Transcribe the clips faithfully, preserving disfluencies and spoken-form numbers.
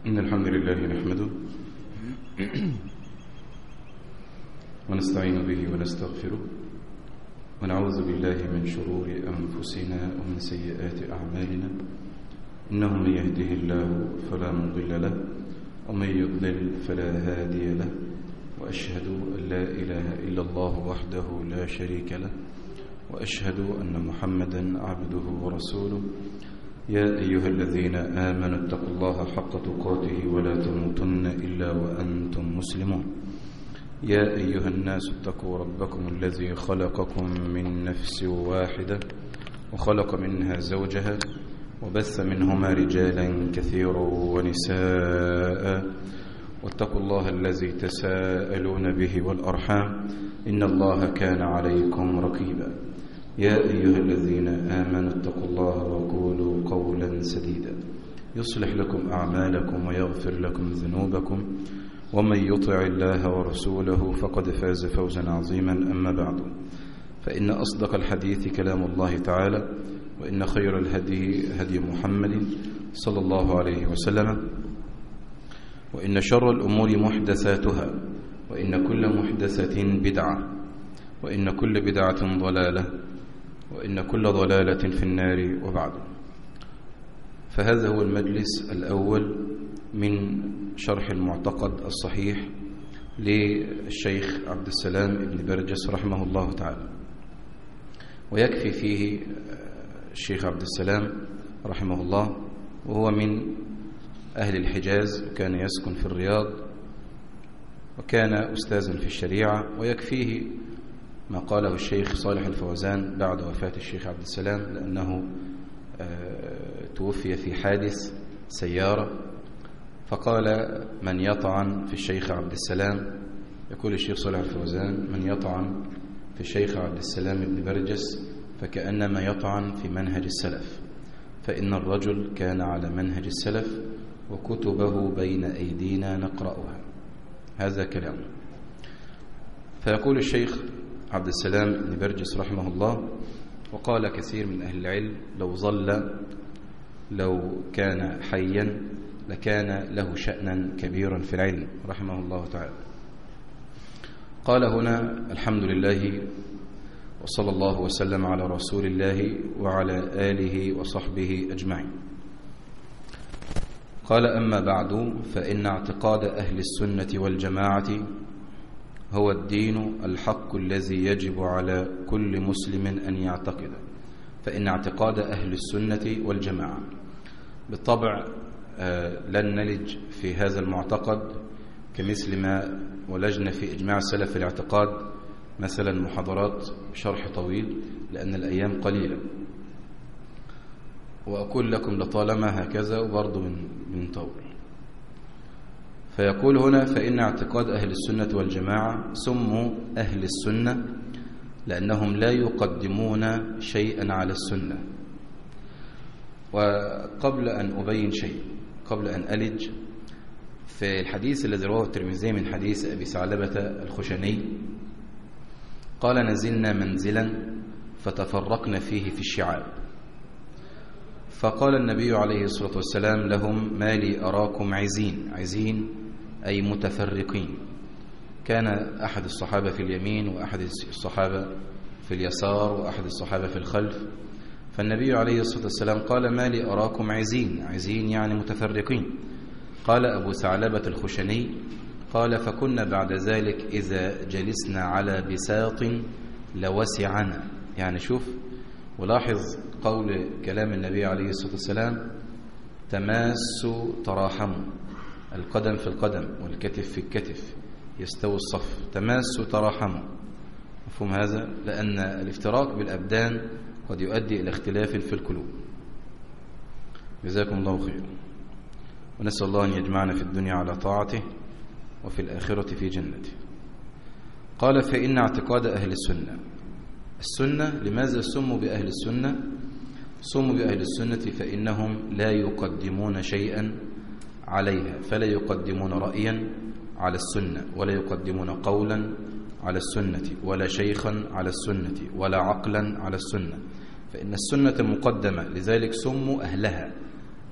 إن الحمد لله نحمده ونستعين به ونستغفره ونعوذ بالله من شرور أنفسنا ومن سيئات أعمالنا، إنه من يهده الله فلا مضل له ومن يضلل فلا هادي له، وأشهد أن لا إله إلا الله وحده لا شريك له، وأشهد أن محمدا عبده ورسوله. يا أيها الذين آمنوا اتقوا الله حق تقاته ولا تموتن إلا وأنتم مسلمون. يا أيها الناس اتقوا ربكم الذي خلقكم من نفس واحدة وخلق منها زوجها وبث منهما رجالا كثيرا ونساء، واتقوا الله الذي تساءلون به والأرحام إن الله كان عليكم رقيبا. يا أيها الذين آمنوا اتقوا الله وقولوا قولا سديدا يصلح لكم أعمالكم ويغفر لكم ذنوبكم، ومن يطع الله ورسوله فقد فاز فوزا عظيما. أما بعد، فإن أصدق الحديث كلام الله تعالى، وإن خير الهدي هدي محمد صلى الله عليه وسلم، وإن شر الأمور محدثاتها، وإن كل محدثة بدعة، وإن كل بدعة ضلالة، وإن كل ضلالة في النار. وبعد، فهذا هو المجلس الأول من شرح المعتقد الصحيح للشيخ عبد السلام ابن برجس رحمه الله تعالى، ويكفي فيه الشيخ عبد السلام رحمه الله وهو من أهل الحجاز، وكان يسكن في الرياض، وكان أستاذا في الشريعة، ويكفيه ما قاله الشيخ صالح الفوزان بعد وفاة الشيخ عبد السلام، لأنه توفي في حادث سيارة، فقال: من يطعن في الشيخ عبد السلام، يقول الشيخ صالح الفوزان: من يطعن في الشيخ عبد السلام ابن برجس فكأنما يطعن في منهج السلف، فإن الرجل كان على منهج السلف وكتبه بين أيدينا نقرأها. هذا كلام. فيقول الشيخ عبد السلام ابن برجس رحمه الله، وقال كثير من أهل العلم: لو ظل لو كان حيا لكان له شأنا كبيرا في العلم رحمه الله تعالى. قال هنا: الحمد لله وصلى الله وسلم على رسول الله وعلى آله وصحبه أجمعين. قال: أما بعد، فإن اعتقاد أهل السنة والجماعة هو الدين الحق الذي يجب على كل مسلم أن يعتقده. فإن اعتقاد أهل السنة والجماعة، بالطبع لن نلج في هذا المعتقد كمثل ما ولجنا في إجماع سلف الاعتقاد، مثلا محاضرات شرح طويل، لأن الأيام قليلة، وأقول لكم لطالما هكذا وبرضو من طول. فيقول هنا: فإن اعتقاد أهل السنة والجماعة سموا أهل السنة لأنهم لا يقدمون شيئا على السنة. وقبل أن أبين شيء، قبل أن ألج في الحديث الذي رواه الترمذي من حديث أبي ثعلبة الخشني، قال: نزلنا منزلا فتفرقنا فيه في الشعاب، فقال النبي عليه الصلاة والسلام لهم: ما لي أراكم عزين. عزين أي متفرقين. كان أحد الصحابة في اليمين، وأحد الصحابة في اليسار، وأحد الصحابة في الخلف. فالنبي عليه الصلاة والسلام قال: ما لي أراكم عزين. عزين يعني متفرقين. قال أبو ثعلبة الخشني: قال: فكنا بعد ذلك إذا جلسنا على بساط لوسعنا. يعني شوف ولاحظ قول كلام النبي عليه الصلاة والسلام: تماس تراحموا، القدم في القدم والكتف في الكتف يستوي الصف. تماس تراحموا، مفهوم هذا؟ لأن الافتراق بالأبدان قد يؤدي إلى اختلاف في القلوب. جزاكم الله خير، ونسأل الله أن يجمعنا في الدنيا على طاعته وفي الآخرة في جنته. قال: فإن اعتقاد أهل السنة. السنة لماذا سموا بأهل السنة؟ سموا بأهل السنة فإنهم لا يقدمون شيئا عليها، فلا يقدمون رأيا على السنة، ولا يقدمون قولا على السنة، ولا شيخا على السنة، ولا عقلا على السنة، فإن السنة مقدمة، لذلك سموا أهلها.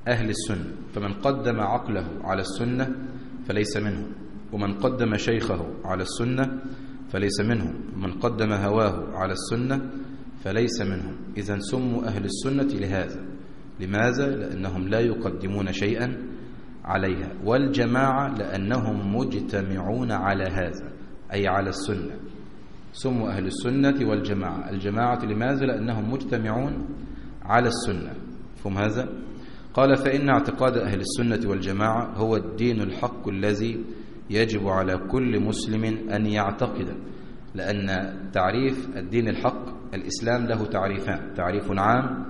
أهل السنة، فمن قدم عقله على السنة فليس منهم، ومن قدم شيخه على السنة فليس منهم، ومن قدم هواه على السنة فليس منهم. إذن سموا أهل السنة لهذا. لماذا؟ لأنهم لا يقدمون شيئا عليها. والجماعة لأنهم مجتمعون على هذا، أي على السنة. سموا أهل السنة والجماعة. الجماعة لماذا؟ لأنهم مجتمعون على السنة. فهم هذا؟ قال: فإن اعتقاد أهل السنة والجماعة هو الدين الحق الذي يجب على كل مسلم أن يعتقد. لأن تعريف الدين الحق، الإسلام له تعريفان: تعريف عام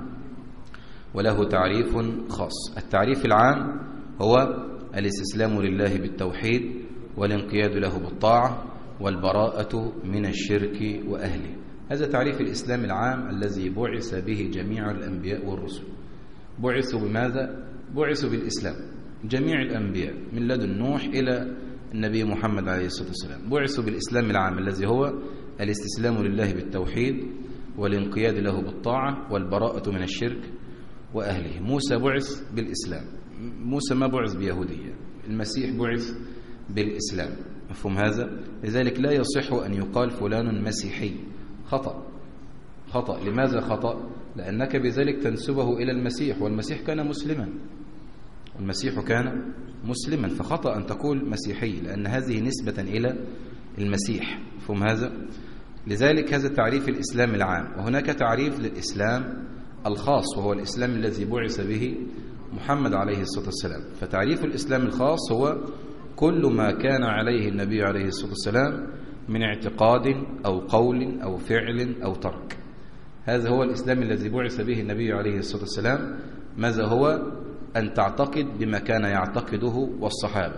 وله تعريف خاص. التعريف العام هو الاستسلام لله بالتوحيد والانقياد له بالطاعة والبراءة من الشرك وأهله. هذا تعريف الإسلام العام الذي بعث به جميع الأنبياء والرسل. بعثوا بماذا؟ بعثوا بالإسلام. جميع الأنبياء من لدن نوح إلى النبي محمد عليه الصلاة والسلام بعثوا بالإسلام العام الذي هو الاستسلام لله بالتوحيد والانقياد له بالطاعة والبراءة من الشرك وأهله. موسى بعث بالإسلام. موسى ما بعث بيهودية. المسيح بعث بالإسلام. مفهوم هذا؟ لذلك لا يصح أن يقال فلان مسيحي. خطأ. خطأ. لماذا خطأ؟ لأنك بذلك تنسبه إلى المسيح، والمسيح كان مسلما. والمسيح كان مسلما، فخطأ أن تقول مسيحي، لأن هذه نسبة إلى المسيح. مفهوم هذا؟ لذلك هذا تعريف الإسلام العام. وهناك تعريف للإسلام الخاص، وهو الإسلام الذي بعث به محمد عليه الصلاة والسلام. فتعريف الإسلام الخاص هو كل ما كان عليه النبي عليه الصلاة والسلام من اعتقاد أو قول أو فعل أو ترك. هذا هو الإسلام الذي بعث به النبي عليه الصلاة والسلام. ماذا هو؟ أن تعتقد بما كان يعتقده والصحابة،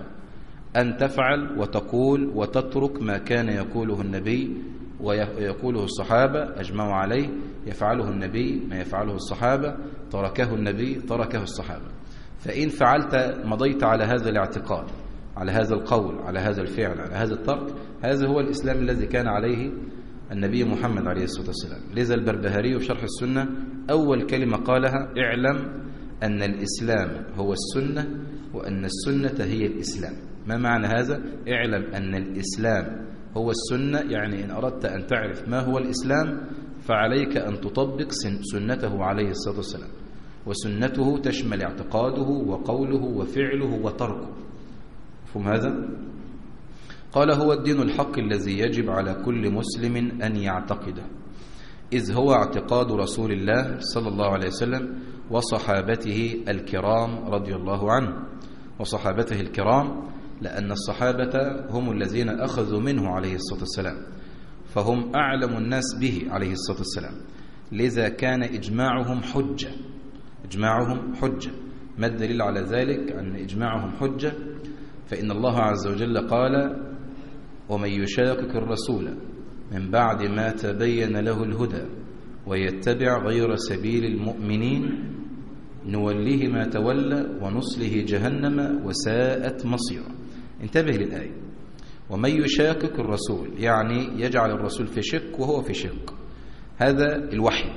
أن تفعل وتقول وتترك ما كان يقوله النبي ويقوله الصحابة أجمعوا عليه. يفعله النبي ما يفعله الصحابة، تركه النبي تركه الصحابة. فإن فعلت مضيت على هذا الاعتقاد، على هذا القول، على هذا الفعل، على هذا الترك. هذا هو الإسلام الذي كان عليه النبي محمد عليه الصلاة والسلام. لذا البربهاري في شرح السنة أول كلمة قالها: اعلم أن الإسلام هو السنة وأن السنة هي الإسلام. ما معنى هذا؟ اعلم أن الإسلام هو السنة، يعني إن أردت أن تعرف ما هو الإسلام فعليك أن تطبق سنته عليه الصلاة والسلام. وسنته تشمل اعتقاده وقوله وفعله وتركه. فهم هذا؟ قال: هو الدين الحق الذي يجب على كل مسلم أن يعتقده، إذ هو اعتقاد رسول الله صلى الله عليه وسلم وصحابته الكرام رضي الله عنه. وصحابته الكرام لأن الصحابة هم الذين أخذوا منه عليه الصلاة والسلام، فهم أعلم الناس به عليه الصلاة والسلام. لذا كان إجماعهم حجة. إجماعهم حجة. ما الدليل على ذلك أن إجماعهم حجة؟ فإن الله عز وجل قال: ومن يشاقق الرسول من بعد ما تبين له الهدى ويتبع غير سبيل المؤمنين نوليه ما تولى ونصله جهنم وساءت مصيرا. انتبه للآية. ومن يشاقق الرسول يعني يجعل الرسول في شق وهو في شق. هذا الوحي.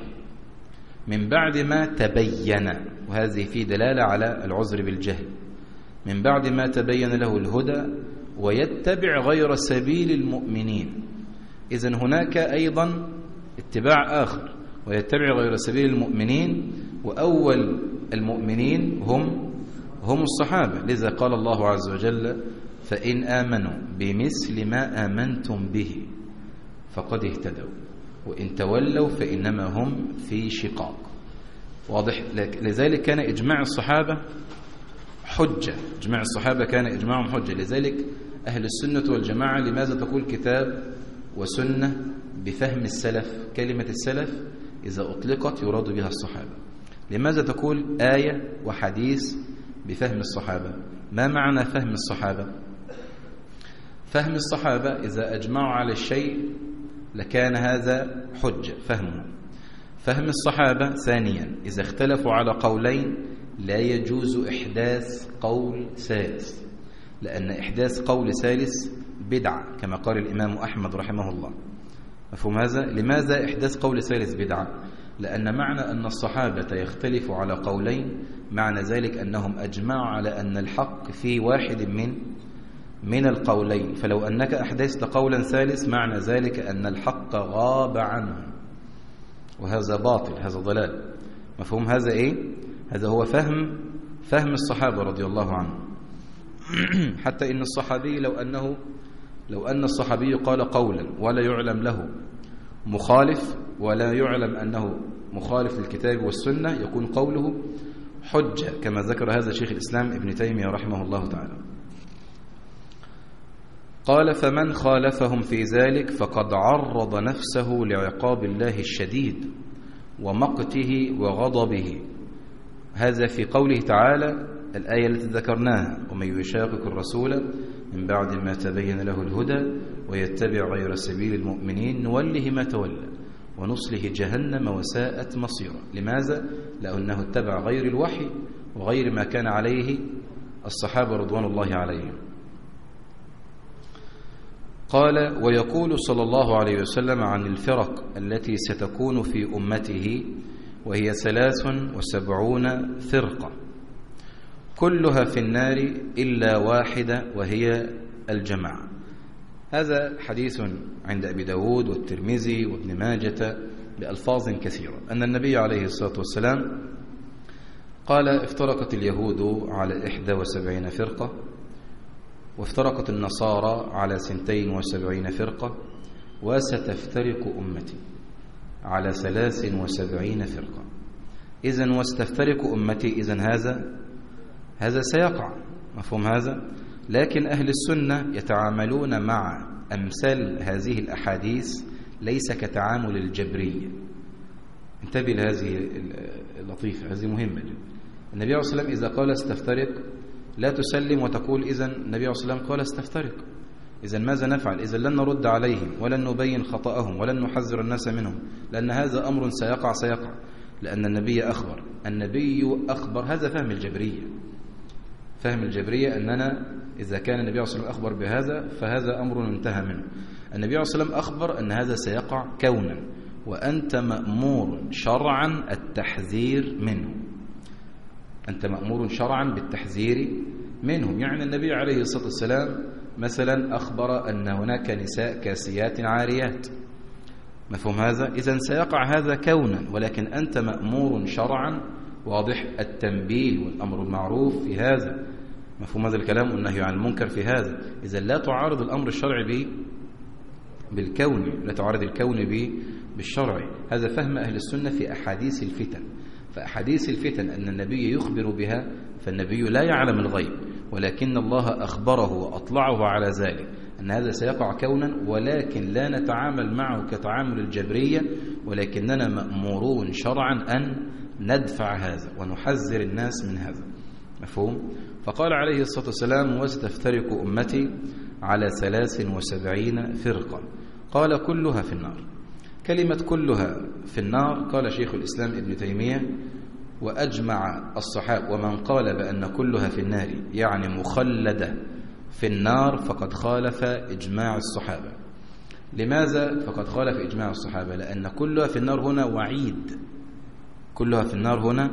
من بعد ما تبين، وهذه في دلالة على العذر بالجهل. من بعد ما تبين له الهدى ويتبع غير سبيل المؤمنين. إذن هناك أيضا اتباع آخر، ويتبع غير سبيل المؤمنين، وأول المؤمنين هم هم الصحابة. لذا قال الله عز وجل: فإن آمنوا بمثل ما آمنتم به فقد اهتدوا وإن تولوا فإنما هم في شقاق. واضح؟ لذلك كان إجماع الصحابة حجة. إجماع الصحابة كان إجماعهم حجة. لذلك أهل السنة والجماعة لماذا تقول كتاب وسنة بفهم السلف؟ كلمة السلف إذا أطلقت يراد بها الصحابة. لماذا تقول آية وحديث بفهم الصحابة؟ ما معنى فهم الصحابة؟ فهم الصحابة إذا أجمعوا على الشيء لكان هذا حجة فهمه. فهم الصحابة ثانيا إذا اختلفوا على قولين لا يجوز إحداث قول ثالث، لأن إحداث قول ثالث بدعة كما قال الإمام أحمد رحمه الله. مفهوم هذا؟ لماذا إحداث قول ثالث بدعة؟ لأن معنى أن الصحابة يختلف على قولين معنى ذلك أنهم أجمعوا على أن الحق في واحد من من القولين، فلو أنك أحدثت قولا ثالث معنى ذلك أن الحق غاب عنهم، وهذا باطل، هذا ضلال. مفهوم هذا إيه؟ هذا هو فهم فهم الصحابة رضي الله عنهم. حتى إن الصحابي لو أنه لو أن الصحابي قال قولا ولا يعلم له مخالف، ولا يعلم أنه مخالف للكتاب والسنة، يكون قوله حجة، كما ذكر هذا شيخ الإسلام ابن تيمية رحمه الله تعالى. قال: فمن خالفهم في ذلك فقد عرض نفسه لعقاب الله الشديد ومقته وغضبه. هذا في قوله تعالى الآية التي ذكرناها: ومن يشاقق الرسول من بعد ما تبين له الهدى ويتبع غير سبيل المؤمنين نوله ما تولى ونصله جهنم وساءت مصيرا. لماذا؟ لأنه اتبع غير الوحي وغير ما كان عليه الصحابة رضوان الله عليهم. قال: ويقول صلى الله عليه وسلم عن الفرق التي ستكون في أمته وهي ثلاث وسبعون فرقة كلها في النار إلا واحدة وهي الجماعة. هذا حديث عند أبي داود والترمذي وابن ماجة بألفاظ كثيرة، أن النبي عليه الصلاة والسلام قال: افترقت اليهود على إحدى وسبعين فرقة، وافترقت النصارى على سنتين وسبعين فرقة، وستفترق أمتي على ثلاث وسبعين فرقة. إذن واستفترق أمتي، إذن هذا هذا سيقع. مفهوم هذا؟ لكن أهل السنة يتعاملون مع أمثال هذه الأحاديث ليس كتعامل الجبرية. انتبه لهذه اللطيفة، هذه مهمة. النبي عليه الصلاة والسلام إذا قال استفترق لا تسلم وتقول إذن النبي عليه الصلاة والسلام قال استفترق، إذن ماذا نفعل؟ إذن لن نرد عليهم ولن نبين خطأهم ولن نحذر الناس منهم، لأن هذا أمر سيقع سيقع لأن النبي أخبر. النبي أخبر، هذا فهم الجبرية. فهم الجبرية أننا إذا كان النبي عليه الصلاة والسلام أخبر بهذا فهذا أمر انتهى منه. النبي عليه الصلاة والسلام أخبر أن هذا سيقع كونا، وأنت مأمور شرعا التحذير منه. أنت مأمور شرعا بالتحذير منهم. يعني النبي عليه الصلاة والسلام مثلا أخبر أن هناك نساء كاسيات عاريات. مفهوم هذا؟ إذن سيقع هذا كونا، ولكن أنت مأمور شرعا، واضح، التنبيه والأمر المعروف في هذا. مفهوم هذا الكلام؟ والنهي عن المنكر في هذا. إذن لا تعارض الأمر الشرعي بالكون، لا تعارض الكون بالشرع. هذا فهم أهل السنة في أحاديث الفتن. فأحاديث الفتن أن النبي يخبر بها، فالنبي لا يعلم الغيب، ولكن الله أخبره وأطلعه على ذلك أن هذا سيقع كونا، ولكن لا نتعامل معه كتعامل الجبرية، ولكننا مأمورون شرعا أن ندفع هذا ونحذر الناس من هذا. مفهوم؟ فقال عليه الصلاة والسلام: وستفترق أمتي على ثلاث وسبعين فرقة. قال: كلها في النار. كلمة كلها في النار، قال شيخ الإسلام ابن تيمية: وأجمع الصحابة، ومن قال بأن كلها في النار يعني مخلدة في النار فقد خالف إجماع الصحابة. لماذا فقد خالف إجماع الصحابة؟ لأن كلها في النار هنا وعيد. كلها في النار هنا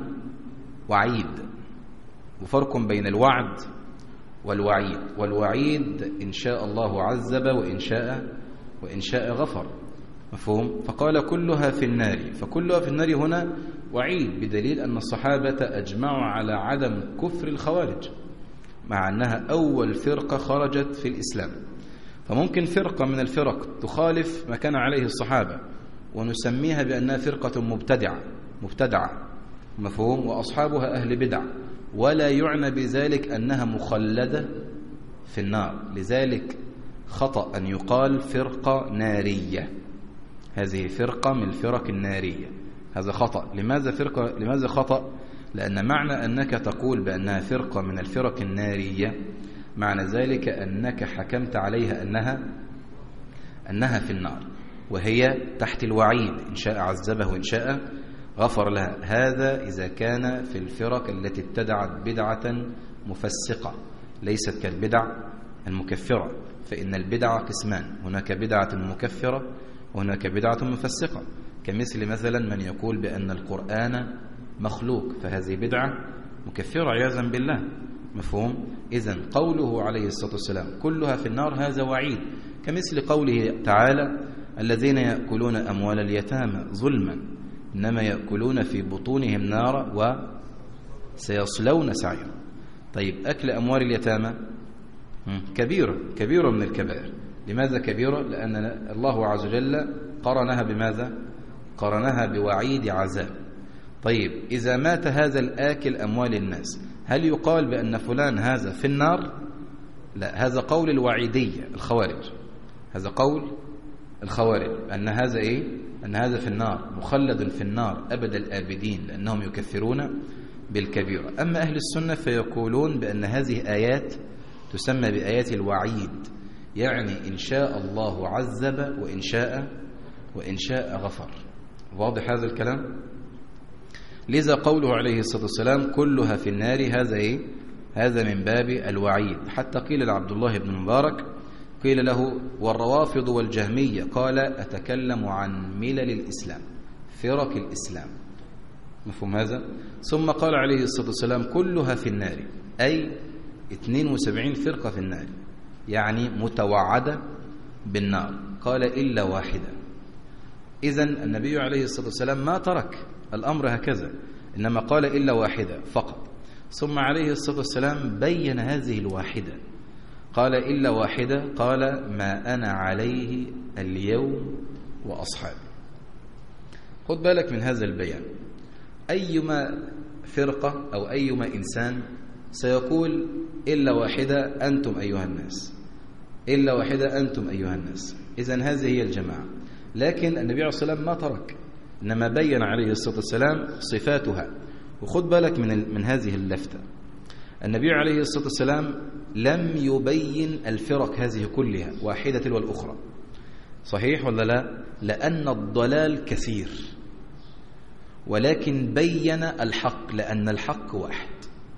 وعيد، وفرق بين الوعد والوعيد. والوعيد إن شاء الله عذب وإن شاء وإن شاء غفر. مفهوم؟ فقال كلها في النار، فكلها في النار هنا وعيد، بدليل أن الصحابة أجمعوا على عدم كفر الخوارج، مع أنها أول فرقة خرجت في الإسلام. فممكن فرقة من الفرق تخالف ما كان عليه الصحابة ونسميها بأنها فرقة مبتدعة مبتدعة مفهوم، وأصحابها أهل بدع، ولا يعنى بذلك أنها مخلدة في النار. لذلك خطأ أن يقال فرقة نارية، هذه فرقة من الفرق النارية، هذا خطأ. لماذا فرقة؟ لماذا خطأ؟ لأن معنى أنك تقول بأنها فرقة من الفرق النارية معنى ذلك أنك حكمت عليها أنها أنها في النار، وهي تحت الوعيد، إن شاء عذبه وإن شاء غفر لها. هذا إذا كان في الفرق التي ابتدعت بدعة مفسقة ليست كالبدع المكفرة، فإن البدعة قسمان: هناك بدعة مكفرة وهناك بدعة مفسقة. كمثل مثلا من يقول بأن القرآن مخلوق، فهذه بدعة مكفرة عياذا بالله. مفهوم؟ إذن قوله عليه الصلاة والسلام كلها في النار هذا وعيد، كمثل قوله تعالى الذين يأكلون أموال اليتامى ظلما إنما يأكلون في بطونهم نارا وسيصلون سعيرا. طيب أكل أموال اليتامى كبيرة كبيرة من الكبائر. لماذا كبيرة؟ لأن الله عز وجل قرنها بماذا؟ قرنها بوعيد عذاب. طيب إذا مات هذا الآكل أموال الناس هل يقال بأن فلان هذا في النار؟ لا، هذا قول الوعيدية الخوارج، هذا قول الخوارج أن هذا إيه؟ أن هذا في النار مخلد في النار أبد الآبدين لأنهم يكفرون بالكبيرة. أما أهل السنة فيقولون بأن هذه آيات تسمى بآيات الوعيد، يعني إن شاء الله عذب وإن شاء وإن شاء غفر. واضح هذا الكلام؟ لذا قوله عليه الصلاة والسلام كلها في النار هذا إيه؟ هذا من باب الوعيد. حتى قيل لعبد الله بن مبارك قيل له والروافض والجهمية قال أتكلم عن ملل الإسلام فرق الإسلام. مفهوم هذا؟ ثم قال عليه الصلاة والسلام كلها في النار، أي اثنين وسبعين فرقة في النار، يعني متوعدة بالنار. قال إلا واحدة. إذن النبي عليه الصلاة والسلام ما ترك الأمر هكذا، إنما قال إلا واحدة فقط. ثم عليه الصلاة والسلام بين هذه الواحدة، قال إلا واحدة، قال ما أنا عليه اليوم وأصحابي. خد بالك من هذا البيان. أيما فرقة أو أيما إنسان سيقول إلا واحدة أنتم أيها الناس، إلا واحدة أنتم أيها الناس. إذن هذه هي الجماعة. لكن النبي عليه الصلاة والسلام ما ترك، إنما بين عليه الصلاة والسلام صفاتها. وخد بالك من من هذه اللفتة، النبي عليه الصلاة والسلام لم يبين الفرق هذه كلها واحدة تلو الأخرى. صحيح ولا لا؟ لأن الضلال كثير، ولكن بين الحق لأن الحق واحد.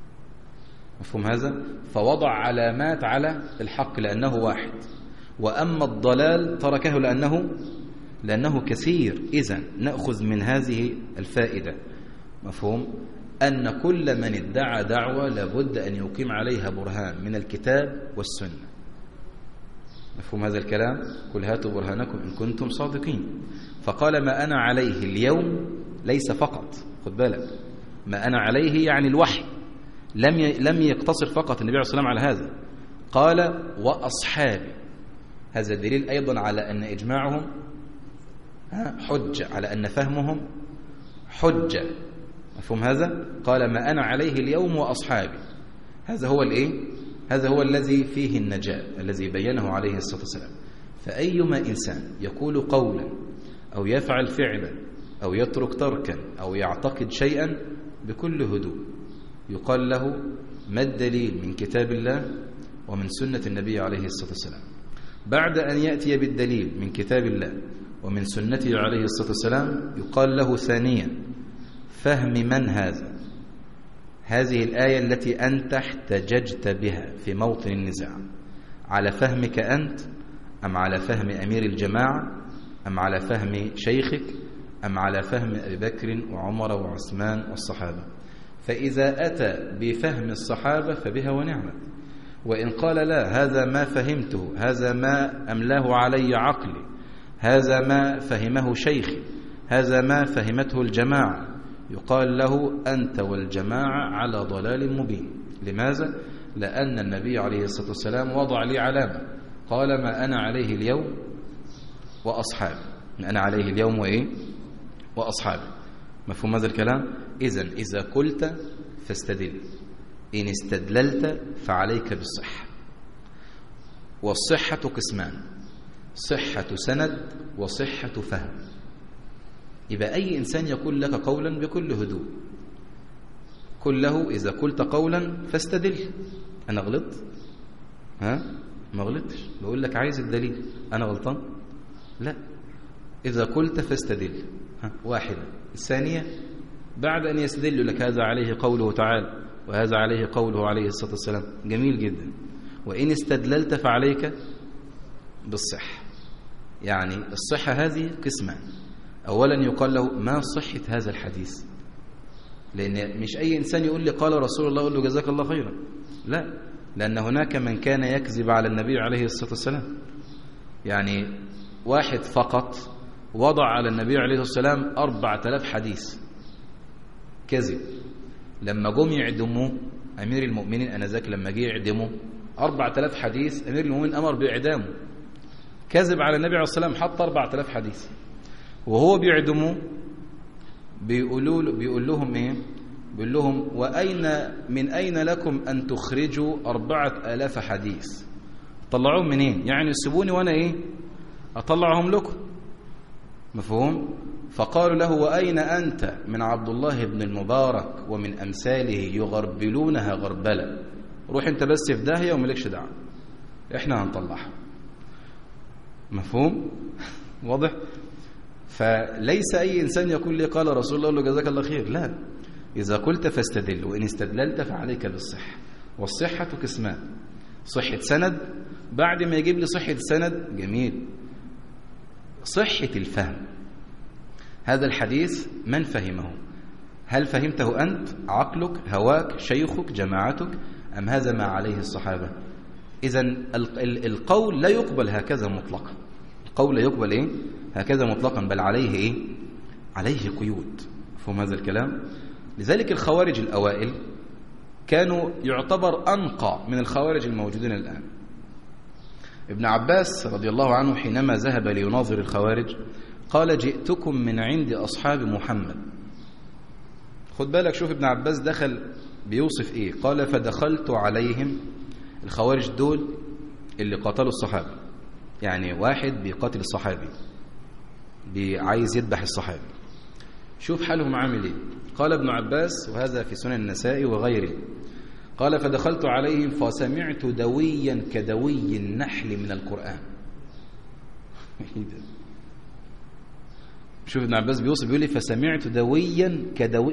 مفهوم هذا؟ فوضع علامات على الحق لأنه واحد، وأما الضلال تركه لأنه لأنه كثير. إذن نأخذ من هذه الفائدة مفهوم أن كل من ادعى دعوة لابد أن يقيم عليها برهان من الكتاب والسنة. مفهوم هذا الكلام؟ قل هاتوا برهانكم إن كنتم صادقين. فقال ما أنا عليه اليوم ليس فقط، خد بالك، ما أنا عليه يعني الوحي، لم لم يقتصر فقط النبي عليه الصلاة والسلام على هذا، قال وأصحابي. هذا دليل أيضا على أن إجماعهم حجة، على أن فهمهم حجة. مفهوم هذا؟ قال ما أنا عليه اليوم وأصحابي. هذا هو الإيه؟ هذا هو الذي فيه النجاة الذي بينه عليه الصلاة والسلام. فأيما إنسان يقول قولا أو يفعل فعلا أو يترك تركا أو يعتقد شيئا بكل هدوء يقال له ما الدليل من كتاب الله ومن سنة النبي عليه الصلاة والسلام. بعد أن يأتي بالدليل من كتاب الله ومن سنته عليه الصلاة والسلام يقال له ثانيا فهم من هذا، هذه الآية التي أنت احتججت بها في موطن النزاع، على فهمك أنت أم على فهم أمير الجماعة أم على فهم شيخك أم على فهم أبي بكر وعمر وعثمان والصحابة؟ فإذا أتى بفهم الصحابة فبها ونعمت، وإن قال لا هذا ما فهمته، هذا ما أملاه علي عقلي، هذا ما فهمه شيخي، هذا ما فهمته الجماعة، يقال له أنت والجماعة على ضلال مبين. لماذا؟ لأن النبي عليه الصلاة والسلام وضع لي علامة، قال ما أنا عليه اليوم وأصحابي، ما أنا عليه اليوم وإيه؟ وأصحابي. مفهوم هذا الكلام؟ إذن إذا قلت فاستدل، إن استدللت فعليك بالصحة. والصحة قسمان، صحة سند وصحة فهم. يبقى أي إنسان يقول لك قولا بكل هدوء قل له إذا قلت قولا فاستدل. أنا غلطت؟ ها؟ ما غلطتش، بقول لك عايز الدليل، أنا غلطان؟ لا، إذا قلت فاستدل. ها؟ واحدة. الثانية بعد أن يستدل لك هذا عليه قوله تعالى وهذا عليه قوله عليه الصلاة والسلام، جميل جدا. وإن استدللت فعليك بالصحة. يعني الصحة هذه قسمان، أولا يقال له ما صحة هذا الحديث، لأن مش أي إنسان يقول لي قال رسول الله أقول له جزاك الله خيرا، لا، لأن هناك من كان يكذب على النبي عليه الصلاة والسلام. يعني واحد فقط وضع على النبي عليه الصلاة والسلام أربعة آلاف حديث كذب. لما جم يعدموه أمير المؤمنين أنذاك لما جه يعدموه أربعة آلاف حديث، أمير المؤمنين أمر بإعدامه، كذب على النبي عليه الصلاة والسلام حتى أربعة آلاف حديث. وهو بيعدموه بيقولوا بيقول لهم إيه؟ بيقول لهم وأين من أين لكم أن تخرجوا أربعة آلاف حديث؟ طلعوهم منين؟ يعني سيبوني وأنا إيه أطلعهم لكم، مفهوم؟ فقالوا له وأين أنت من عبد الله بن المبارك ومن أمثاله يغربلونها غربلة، روح أنت بس في داهية وملكش دعوة، إحنا هنطلعها. مفهوم؟ واضح؟ فليس أي إنسان يقول لي قال رسول الله له جزاك الله خير، لا، إذا قلت فاستدل، وإن استدللت فعليك بالصحة، والصحة قسمان، صحة سند، بعد ما يجيب لي صحة السند جميل، صحة الفهم، هذا الحديث من فهمه؟ هل فهمته أنت، عقلك، هواك، شيخك، جماعتك، أم هذا ما عليه الصحابة؟ إذن القول لا يقبل هكذا مطلقا، القول لا يقبل إيه؟ هكذا مطلقا، بل عليه إيه؟ عليه قيود. فهم هذا الكلام؟ لذلك الخوارج الأوائل كانوا يعتبر أنقى من الخوارج الموجودين الآن. ابن عباس رضي الله عنه حينما ذهب ليناظر الخوارج قال جئتكم من عند أصحاب محمد. خد بالك، شوف ابن عباس دخل بيوصف إيه، قال فدخلت عليهم، الخوارج دول اللي قاتلوا الصحابة، يعني واحد بيقاتل الصحابي عايز يذبح الصحابي، شوف حالهم عامل ايه. قال ابن عباس، وهذا في سنن النسائي وغيره، قال فدخلت عليهم فسمعت دويا كدوي النحل من القرآن. شوف ابن عباس بيوصف بيقول لي فسمعت دويا كدوي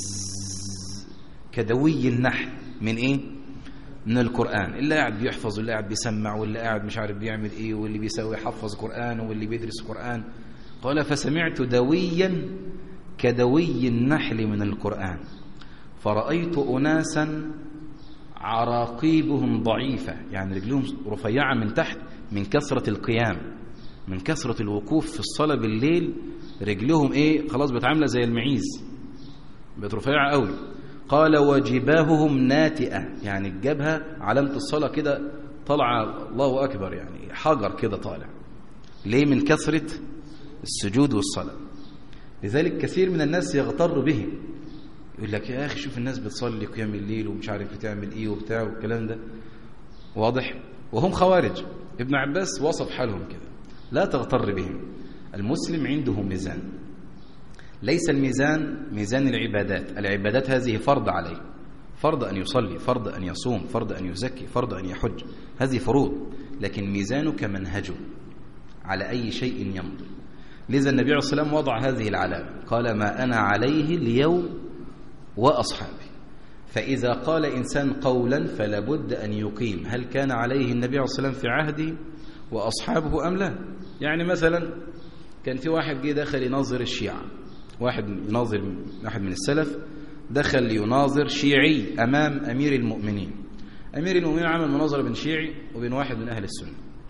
كدوي النحل من ايه؟ من القرآن. اللي قاعد بيحفظ واللي قاعد بيسمع واللي قاعد مش عارف بيعمل ايه واللي بيسوي يحفظ قرآن واللي بيدرس قرآن. قال فسمعت دويا كدوي النحل من القرآن فرأيت أناسا عراقيبهم ضعيفة، يعني رجلهم رفيعة من تحت من كثرة القيام، من كثرة الوقوف في الصلاة بالليل، رجلهم ايه خلاص بتعاملة زي المعيز، بترفيعة قوي. قال وجباههم ناتئة، يعني الجبهة علامة الصلاة كده طلع الله أكبر، يعني حجر كده طالع، ليه؟ من كثرة السجود والصلاة. لذلك كثير من الناس يغتر بهم، يقول لك يا أخي شوف الناس بتصلي قيام الليل ومش عارف بتعمل إيه وبتاع والكلام ده، واضح؟ وهم خوارج. ابن عباس وصف حالهم كده، لا تغتر بهم. المسلم عنده ميزان، ليس الميزان ميزان العبادات، العبادات هذه فرض عليه، فرض أن يصلي، فرض أن يصوم، فرض أن يزكي، فرض أن يحج، هذه فروض، لكن ميزانك منهجه على أي شيء يمضي. لذا النبي عليه الصلاة والسلام وضع هذه العلامة، قال ما أنا عليه اليوم وأصحابي. فإذا قال إنسان قولا فلا بد أن يقيم هل كان عليه النبي عليه الصلاة والسلام في عهده وأصحابه أم لا. يعني مثلا كان في واحد جه دخل يناظر الشيعة، واحد يناظر واحد من السلف دخل يناظر شيعي أمام أمير المؤمنين. أمير المؤمنين عمل مناظرة بين شيعي وبين واحد من أهل السنة،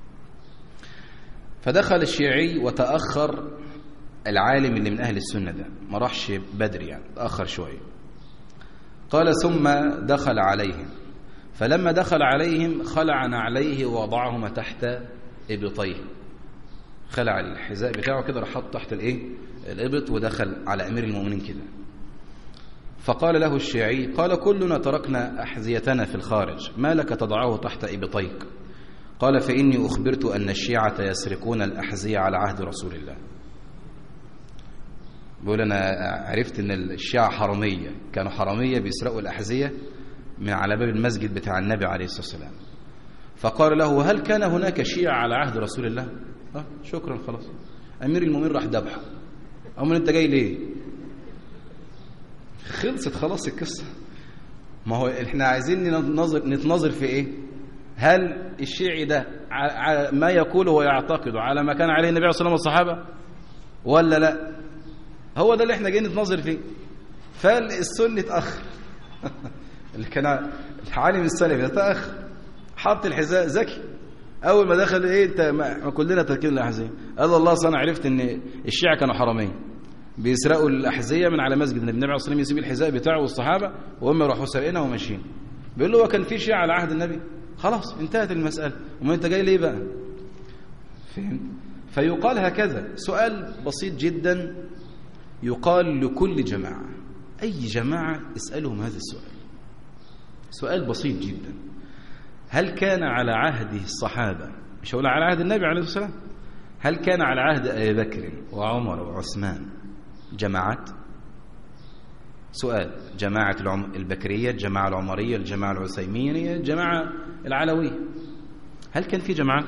فدخل الشيعي وتأخر العالم اللي من أهل السنة ده، ما راحش بدري يعني، تأخر شوية. قال ثم دخل عليهم، فلما دخل عليهم خلع نعليه ووضعهما تحت إبطيه، خلع الحذاء بتاعه كده راح حط تحت الايه الإبط ودخل على أمير المؤمنين كده. فقال له الشيعي قال كلنا تركنا أحذيتنا في الخارج، ما لك تضعه تحت إبطيك؟ قال فإني أخبرت أن الشيعة يسرقون الأحذية على عهد رسول الله. بيقول أنا عرفت أن الشيعة حرامية، كانوا حرامية بيسرقوا الأحذية من على باب المسجد بتاع النبي عليه الصلاة والسلام. فقال له هل كان هناك شيعة على عهد رسول الله؟ أه شكرا خلاص. أمير المؤمنين راح ذبحه. أمال أنت جاي ليه؟ خلصت خلاص القصة. ما هو إحنا عايزين نتنظر, نتنظر في إيه؟ هل الشيعي ده ما يقوله ويعتقده على ما كان عليه النبي صلى الله عليه وسلم والصحابة ولا لا؟ هو ده اللي احنا جايين نتناظر فيه. فالسني اتأخر اللي كان العالم السلفي اتأخر، حط الحذاء ذكي، اول ما دخل ايه انت ما كلنا تركين الاحذيه، قال الله اصل انا عرفت ان الشيعة كانوا حرامين بيسرقوا الاحذيه من على مسجد النبي، النبي عليه الصلاه والسلام يسيب الحذاء بتاعه والصحابه وهم يروحوا سارقينها وماشيين، بيقول له هو كان في شيعة على عهد النبي؟ خلاص انتهت المساله، وما انت جاي ليه بقى؟ فهم؟ فيقال هكذا، سؤال بسيط جدا يقال لكل جماعه، اي جماعه اسالهم هذا السؤال، سؤال بسيط جدا، هل كان على عهد الصحابة، مش هقول على عهد النبي عليه الصلاة والسلام، هل كان على عهد أبي بكر وعمر وعثمان جماعات؟ سؤال، جماعة البكرية، الجماعة العمرية، الجماعة العثيمينية، الجماعة العلوية، هل كان في جماعات؟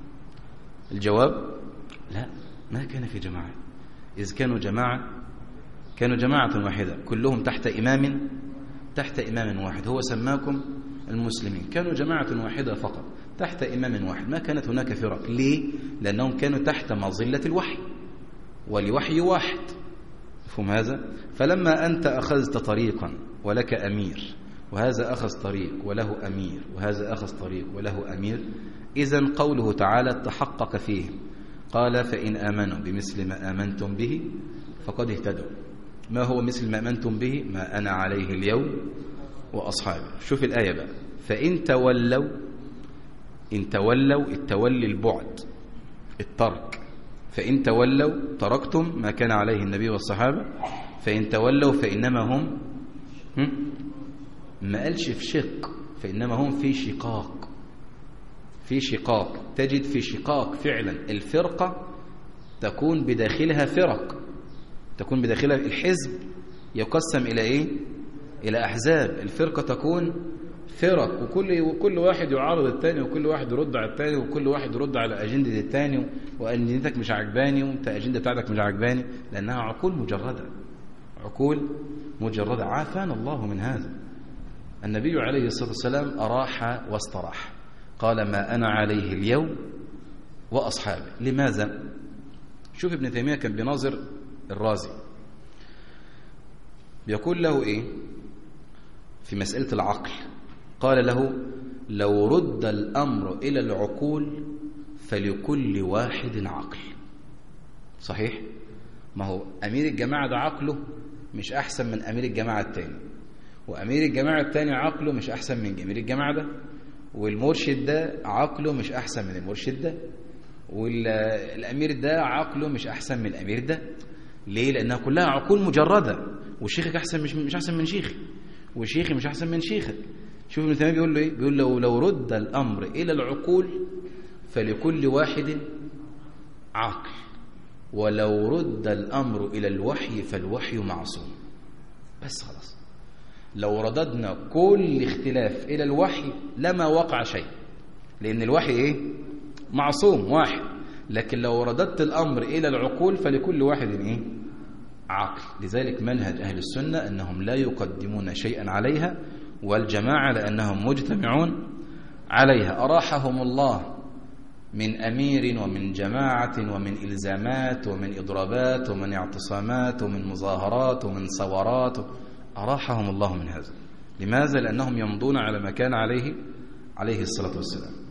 الجواب لا، ما كان في جماعات. إذ كانوا جماعة كانوا جماعة واحدة كلهم تحت إمام تحت إمام واحد، هو سماكم المسلمين، كانوا جماعة واحدة فقط تحت إمام واحد، ما كانت هناك فرق. ليه؟ لأنهم كانوا تحت مظلة الوحي، والوحي واحد، مفهوم هذا؟ فلما أنت أخذت طريقا ولك أمير، وهذا أخذ طريق وله أمير، وهذا أخذ طريق وله أمير، إذن قوله تعالى تحقق فيه، قال فإن آمنوا بمثل ما آمنتم به فقد اهتدوا. ما هو مثل ما آمنتم به؟ ما أنا عليه اليوم وأصحابي. شوف الآية بقى، فإن تولوا، إن تولوا التولي البعد الترك، فإن تولوا تركتم ما كان عليه النبي والصحابة، فإن تولوا فإنما هم, هم؟ ما قالش في شق، فإنما هم في شقاق، في شقاق، تجد في شقاق فعلا. الفرقة تكون بداخلها فرق، تكون بداخلها الحزب يقسم إلى إيه؟ إلى أحزاب. الفرقة تكون فرق، وكل وكل واحد يعارض الثاني، وكل واحد يرد على الثاني، وكل واحد يرد على أجندة الثاني، وأجندتك مش عجباني وأنت أجندة بتاعتك مش عجباني، لأنها عقول مجردة، عقول مجردة. عافانا الله من هذا. النبي عليه الصلاة والسلام أراح واستراح، قال ما أنا عليه اليوم وأصحابي. لماذا؟ شوف ابن تيمية كان بيناظر الرازي، بيقول له إيه في مسألة العقل؟ قال له لو رد الأمر إلى العقول فلكل واحد عقل. صحيح؟ ما هو أمير الجماعة ده عقله مش أحسن من أمير الجماعة التاني، وأمير الجماعة التاني عقله مش أحسن من أمير الجماعة ده، والمرشد ده عقله مش أحسن من المرشد ده، والأمير ده عقله مش أحسن من الأمير ده. ليه؟ لأنها كلها عقول مجردة، وشيخك أحسن مش مش أحسن من شيخي، وشيخي مش أحسن من شيخك. شوف ابن تيمية بيقول له إيه؟ بيقول له لو رد الأمر إلى العقول فلكل واحد عقل، ولو رد الأمر إلى الوحي فالوحي معصوم. بس خلاص، لو رددنا كل اختلاف إلى الوحي لما وقع شيء، لأن الوحي إيه؟ معصوم واحد. لكن لو رددت الأمر إلى العقول فلكل واحد إيه؟ عقل. لذلك منهج أهل السنة أنهم لا يقدمون شيئا عليها، والجماعة لأنهم مجتمعون عليها. أراحهم الله من أمير ومن جماعة ومن إلزامات ومن إضرابات ومن اعتصامات ومن مظاهرات ومن ثورات، أراحهم الله من هذا. لماذا؟ لأنهم يمضون على ما كان عليه عليه الصلاة والسلام.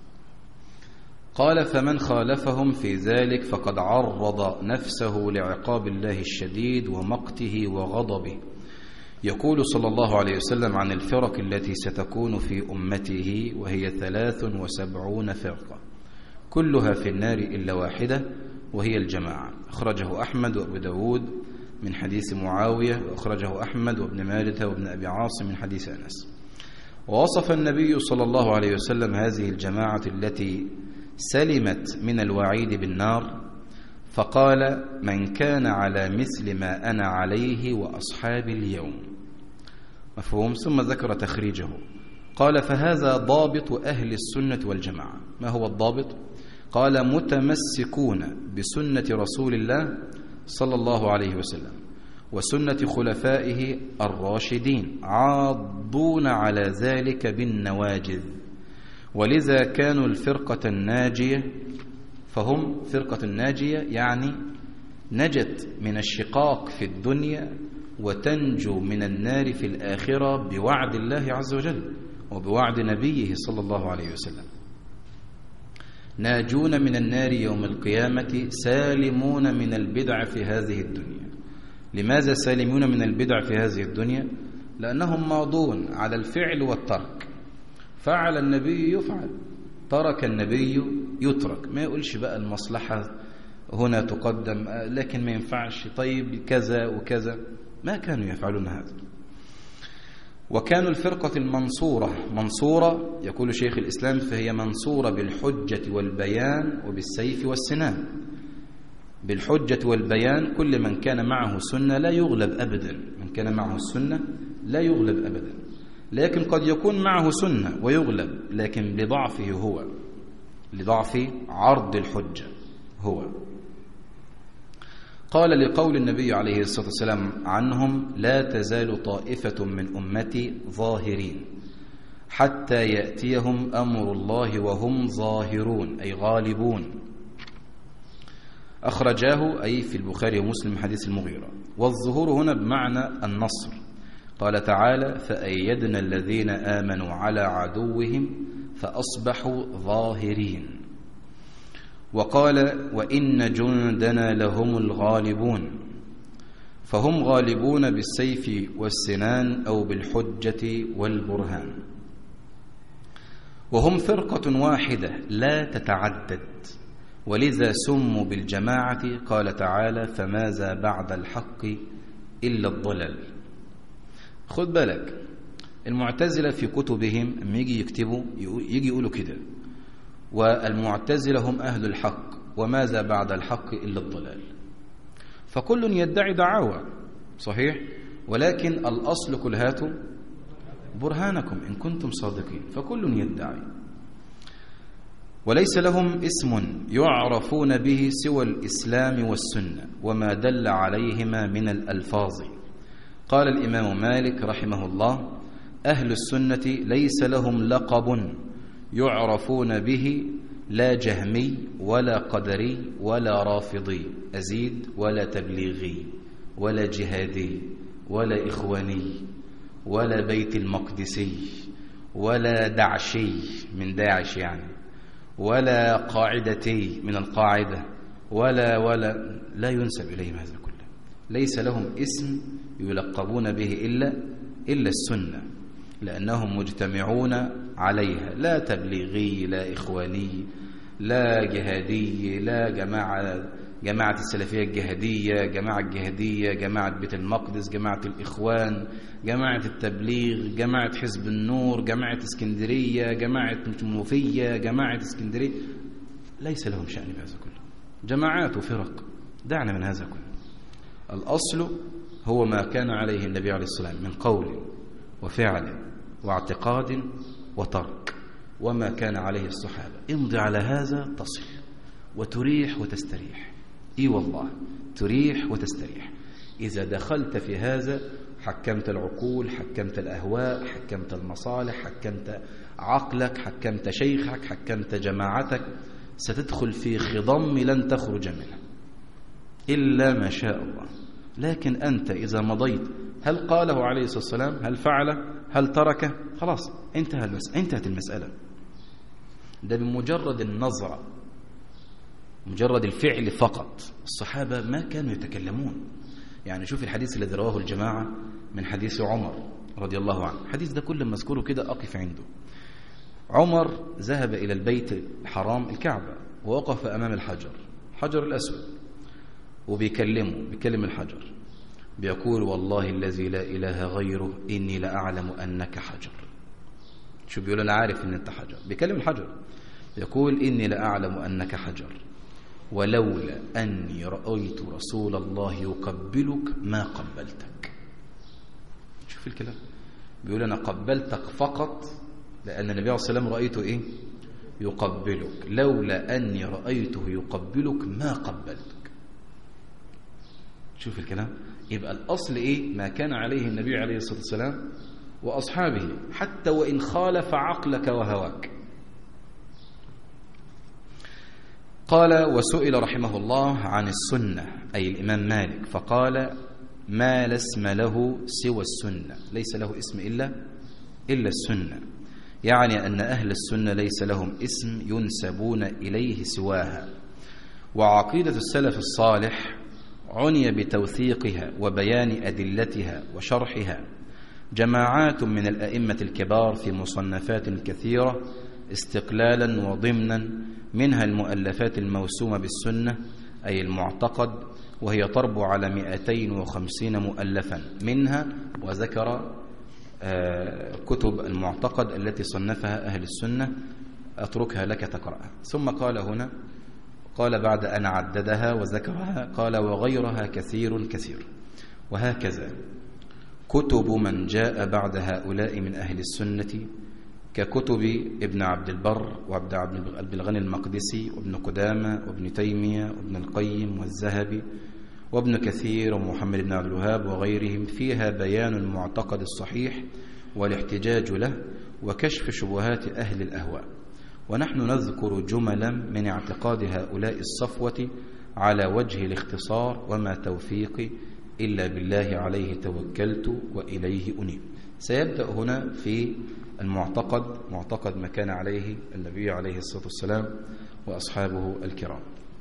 قال فمن خالفهم في ذلك فقد عرض نفسه لعقاب الله الشديد ومقته وغضبه. يقول صلى الله عليه وسلم عن الفرق التي ستكون في أمته وهي ثلاث وسبعون فرقة كلها في النار إلا واحدة وهي الجماعة. أخرجه أحمد وأبو داود من حديث معاوية، وأخرجه أحمد وابن ماجه وابن أبي عاصم من حديث أنس. ووصف النبي صلى الله عليه وسلم هذه الجماعة التي سلمت من الوعيد بالنار، فقال من كان على مثل ما أنا عليه وأصحابي اليوم. مفهوم؟ ثم ذكر تخريجه، قال فهذا ضابط أهل السنة والجماعة. ما هو الضابط؟ قال متمسكون بسنة رسول الله صلى الله عليه وسلم وسنة خلفائه الراشدين عاضون على ذلك بالنواجذ، ولذا كانوا الفرقة الناجية. فهم فرقة الناجية يعني نجت من الشقاق في الدنيا وتنجو من النار في الآخرة بوعد الله عز وجل وبوعد نبيه صلى الله عليه وسلم. ناجون من النار يوم القيامة سالمون من البدع في هذه الدنيا. لماذا سالمون من البدع في هذه الدنيا؟ لأنهم ماضون على الفعل والترك. فعل النبي يفعل، ترك النبي يترك. ما يقولش بقى المصلحة هنا تقدم لكن ما ينفعش، طيب كذا وكذا، ما كانوا يفعلون هذا. وكانوا الفرقة المنصورة منصورة يقول شيخ الإسلام فهي منصورة بالحجة والبيان وبالسيف والسنان. بالحجة والبيان، كل من كان معه سنة لا يغلب أبدا، من كان معه السنة لا يغلب أبدا. لكن قد يكون معه سنة ويغلب لكن لضعفه هو، لضعف عرض الحجة هو. قال لقول النبي عليه الصلاة والسلام عنهم: لا تزال طائفة من أمتي ظاهرين حتى يأتيهم أمر الله وهم ظاهرون، أي غالبون. أخرجاه أي في البخاري ومسلم حديث المغيرة. والظهور هنا بمعنى النصر. قال تعالى: فأيدنا الذين آمنوا على عدوهم فأصبحوا ظاهرين. وقال: وإن جندنا لهم الغالبون. فهم غالبون بالسيف والسنان أو بالحجة والبرهان. وهم فرقة واحدة لا تتعدد، ولذا سموا بالجماعة. قال تعالى: فماذا بعد الحق إلا الضلال. خد بالك، المعتزلة في كتبهم لما يجي يكتبوا يجي يقولوا كده: والمعتزلة هم أهل الحق، وماذا بعد الحق إلا الضلال. فكل يدعي دعاوى صحيح، ولكن الأصل كل هاتوا برهانكم إن كنتم صادقين. فكل يدعي، وليس لهم اسم يعرفون به سوى الإسلام والسنة وما دل عليهما من الألفاظ. قال الإمام مالك رحمه الله: أهل السنة ليس لهم لقب يعرفون به، لا جهمي ولا قدري ولا رافضي أزيد ولا تبليغي ولا جهادي ولا إخواني ولا بيت المقدسي ولا دعشي من داعش يعني، ولا قاعدتي من القاعدة، ولا ولا لا ينسب إليهم هذا كله. ليس لهم اسم يلقبون به إلا إلا السنة، لأنهم مجتمعون عليها. لا تبليغي، لا إخواني، لا جهادي، لا جماعة جماعة السلفية الجهادية، جماعة الجهادية، جماعة بيت المقدس، جماعة الإخوان، جماعة التبليغ، جماعة حزب النور، جماعة اسكندرية، جماعة منوفية، جماعة اسكندرية. ليس لهم شأن بهذا كله، جماعات وفرق، دعنا من هذا كله. الأصل هو ما كان عليه النبي عليه الصلاة والسلام من قول وفعل واعتقاد وترك، وما كان عليه الصحابة. امضي على هذا تصل وتريح وتستريح. اي والله تريح وتستريح. إذا دخلت في هذا حكمت العقول، حكمت الأهواء، حكمت المصالح، حكمت عقلك، حكمت شيخك، حكمت جماعتك، ستدخل في خضم لن تخرج منه إلا ما شاء الله. لكن أنت إذا مضيت، هل قاله عليه الصلاة والسلام؟ هل فعله؟ هل تركه؟ خلاص انتهى المسألة، انتهت المسألة. ده بمجرد النظرة، مجرد الفعل فقط. الصحابة ما كانوا يتكلمون. يعني شوف الحديث الذي رواه الجماعة من حديث عمر رضي الله عنه. الحديث ده كل ما اذكره كده أقف عنده. عمر ذهب إلى البيت الحرام الكعبة ووقف أمام الحجر، حجر الأسود، وبيكلمه، بيكلم الحجر، بيقول: والله الذي لا إله غيره إني لأعلم أنك حجر. شو بيقول؟ أنا عارف أن أنت حجر. بيكلم الحجر يقول: إني لأعلم أنك حجر ولولا أني رأيت رسول الله يقبلك ما قبلتك. شوف الكلام، بيقول: أنا قبلتك فقط لأن النبي عليه الصلاة والسلام رأيته إيه؟ يقبلك. لولا أني رأيته يقبلك ما قبلتك. شوف الكلام. يبقى الأصل إيه؟ ما كان عليه النبي عليه الصلاة والسلام وأصحابه، حتى وإن خالف عقلك وهواك. قال: وسئل رحمه الله عن السنة، أي الإمام مالك، فقال: ما لا اسم له سوى السنة، ليس له اسم إلا إلا السنة، يعني أن أهل السنة ليس لهم اسم ينسبون إليه سواها. وعقيدة السلف الصالح عني بتوثيقها وبيان أدلتها وشرحها جماعات من الأئمة الكبار في مصنفات كثيرة استقلالا وضمنا، منها المؤلفات الموسومة بالسنة أي المعتقد، وهي تربو على مئتين وخمسين مؤلفا منها، وذكر كتب المعتقد التي صنفها أهل السنة، أتركها لك تقرأها. ثم قال هنا، قال بعد أن عددها وذكرها، قال: وغيرها كثير كثير. وهكذا كتب من جاء بعد هؤلاء من أهل السنة ككتب ابن عبد البر وعبد عبد الغني المقدسي وابن قدامة وابن تيمية وابن القيم والذهبي وابن كثير ومحمد بن عبد الوهاب وغيرهم، فيها بيان المعتقد الصحيح والاحتجاج له وكشف شبهات أهل الأهواء. ونحن نذكر جملا من اعتقاد هؤلاء الصفوة على وجه الاختصار، وما توفيقي إلا بالله عليه توكلت وإليه أنيب. سيبدأ هنا في المعتقد، معتقد ما كان عليه النبي عليه الصلاة والسلام وأصحابه الكرام.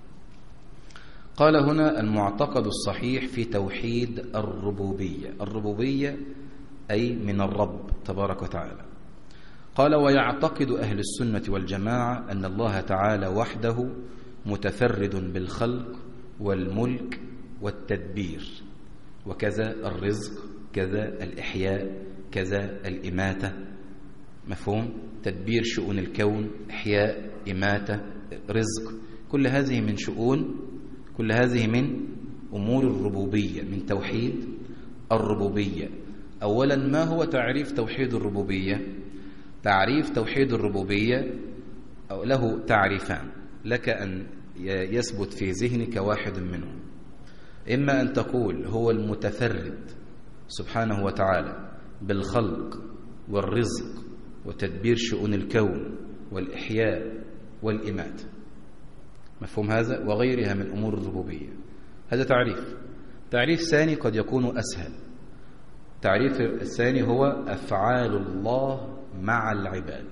قال هنا: المعتقد الصحيح في توحيد الربوبية. الربوبية أي من الرب تبارك وتعالى. قال: ويعتقد أهل السنة والجماعة أن الله تعالى وحده متفرد بالخلق والملك والتدبير، وكذا الرزق، كذا الإحياء، كذا الإماتة. مفهوم؟ تدبير شؤون الكون، إحياء، إماتة، رزق، كل هذه من شؤون، كل هذه من أمور الربوبية، من توحيد الربوبية. أولا، ما هو تعريف توحيد الربوبية؟ تعريف توحيد الربوبية له تعريفان، لك أن يثبت في ذهنك واحد منهم. إما أن تقول هو المتفرد سبحانه وتعالى بالخلق والرزق وتدبير شؤون الكون والإحياء والإماتة، مفهوم هذا؟ وغيرها من أمور الربوبية. هذا تعريف. تعريف ثاني قد يكون أسهل. تعريف الثاني هو أفعال الله مع العباد.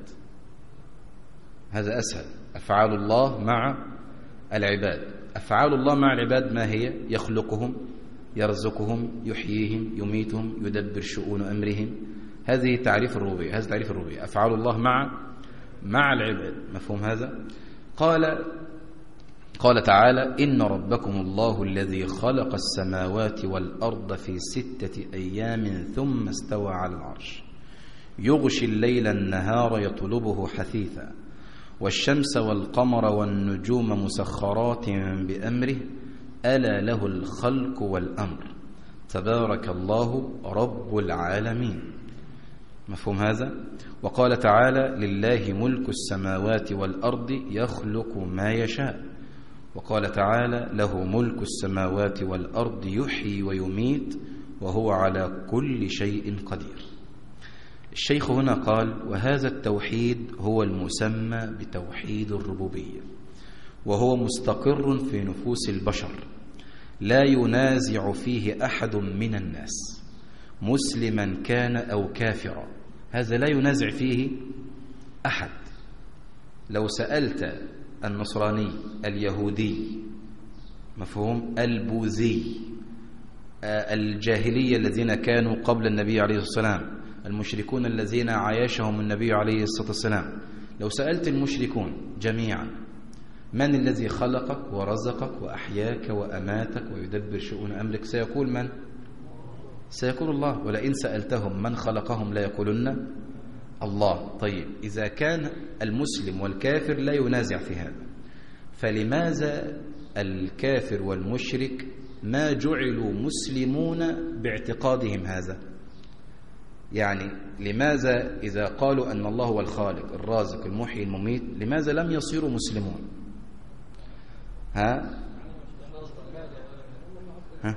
هذا أسهل. أفعال الله مع العباد. أفعال الله مع العباد ما هي؟ يخلقهم، يرزقهم، يحييهم، يميتهم، يدبر شؤون أمرهم. هذه تعريف الربوبية. هذا تعريف الربوبية، أفعال الله مع مع العباد، مفهوم هذا؟ قال قال تعالى: إن ربكم الله الذي خلق السماوات والأرض في ستة أيام ثم استوى على العرش يغشي الليل النهار يطلبه حثيثا والشمس والقمر والنجوم مسخرات بأمره ألا له الخلق والأمر تبارك الله رب العالمين. مفهوم هذا؟ وقال تعالى: لله ملك السماوات والأرض يخلق ما يشاء. وقال تعالى: له ملك السماوات والأرض يحيي ويميت وهو على كل شيء قدير. الشيخ هنا قال: وهذا التوحيد هو المسمى بتوحيد الربوبية، وهو مستقر في نفوس البشر لا ينازع فيه أحد من الناس مسلما كان أو كافرا. هذا لا ينازع فيه أحد. لو سألت النصراني، اليهودي، مفهوم، البوذي، الجاهلية الذين كانوا قبل النبي عليه الصلاة والسلام، المشركون الذين عايشهم النبي عليه الصلاة والسلام، لو سألت المشركون جميعا من الذي خلقك ورزقك وأحياك وأماتك ويدبر شؤون أمرك، سيقول من؟ سيقول الله. ولئن سألتهم من خلقهم لا يقولن الله. طيب، إذا كان المسلم والكافر لا ينازع في هذا، فلماذا الكافر والمشرك ما جعلوا مسلمون باعتقادهم هذا؟ يعني لماذا إذا قالوا أن الله هو الخالق الرازق المحيي المميت لماذا لم يصيروا مسلمون؟ ها؟ ها؟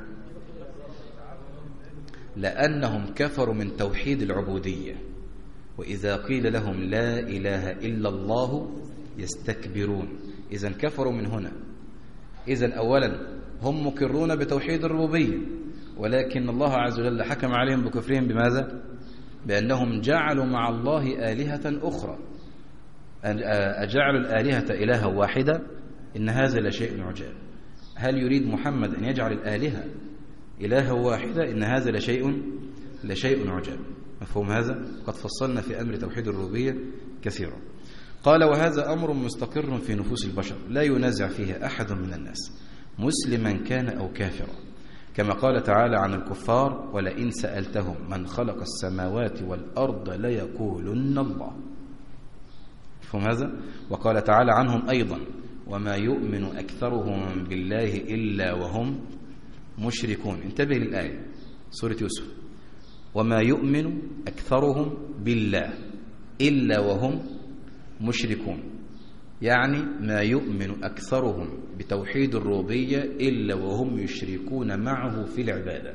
لأنهم كفروا من توحيد العبودية، وإذا قيل لهم لا إله إلا الله يستكبرون. إذن كفروا من هنا. إذن أولا هم مقرون بتوحيد الربوبية، ولكن الله عز وجل حكم عليهم بكفرهم بماذا؟ بأنهم جعلوا مع الله آلهة أخرى. أجعلوا الآلهة إلها واحدة؟ إن هذا لشيء عجاب. هل يريد محمد أن يجعل الآلهة إلها واحدة؟ إن هذا لشيء لشيء عجاب. مفهوم هذا؟ قد فصلنا في أمر توحيد الربوبية كثيرا. قال: وهذا أمر مستقر في نفوس البشر لا ينازع فيه أحد من الناس مسلما كان أو كافرا، كما قال تعالى عن الكفار: ولئن سألتهم من خلق السماوات والأرض ليقولن الله. مفهوم هذا؟ وقال تعالى عنهم أيضا: وما يؤمن أكثرهم بالله إلا وهم مشركون. انتبه للآية، سورة يوسف: وما يؤمن أكثرهم بالله إلا وهم مشركون، يعني ما يؤمن أكثرهم بتوحيد الربوبية إلا وهم يشركون معه في العبادة.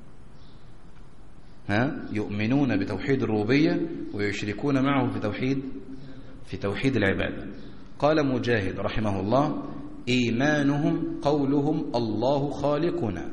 ها؟ يؤمنون بتوحيد الربوبية ويشركون معه في توحيد في توحيد العبادة. قال مجاهد رحمه الله: إيمانهم قولهم الله خالقنا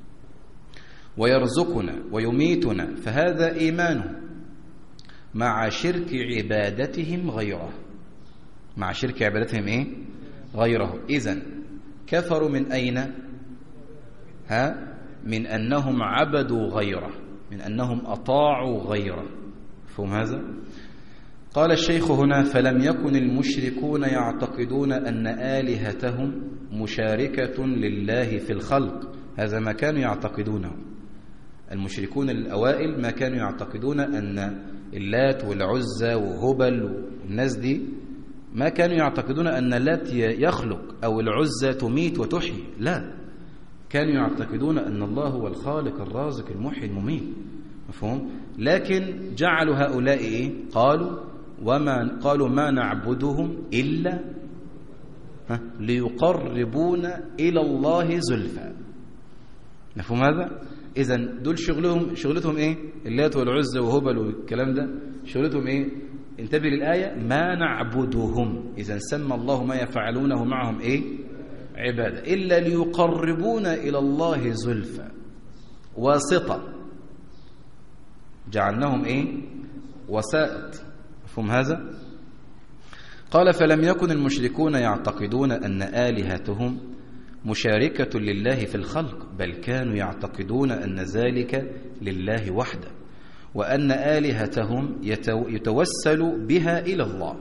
ويرزقنا ويميتنا، فهذا إيمانهم مع شرك عبادتهم غيره. مع شرك عبادتهم إيه؟ غيره. إذن كفروا من أين؟ ها؟ من أنهم عبدوا غيره، من أنهم أطاعوا غيره. فهم هذا؟ قال الشيخ هنا: فلم يكن المشركون يعتقدون أن آلهتهم مشاركة لله في الخلق. هذا ما كانوا يعتقدونه المشركون الأوائل، ما كانوا يعتقدون أن اللات والعزى وهبل والناس دي، ما كانوا يعتقدون أن اللات يخلق أو العزى تميت وتحيي، لا، كانوا يعتقدون أن الله هو الخالق الرازق المحيي المميت. مفهوم؟ لكن جعلوا هؤلاء إيه؟ قالوا وما قالوا ما نعبدهم إلا ليقربونا إلى الله زلفى. مفهوم هذا؟ إذن دول شغلهم شغلتهم إيه؟ اللات والعزى وهبل والكلام ده شغلتهم إيه؟ انتبه للآية: ما نعبدهم. إذن سمى الله ما يفعلونه معهم إيه؟ عبادة، إلا ليقربونا إلى الله زلفى، واسطة، جعلناهم إيه؟ وسائط. مفهوم هذا؟ قال: فلم يكن المشركون يعتقدون أن آلهتهم مشاركة لله في الخلق، بل كانوا يعتقدون أن ذلك لله وحده، وأن آلهتهم يتوسل بها إلى الله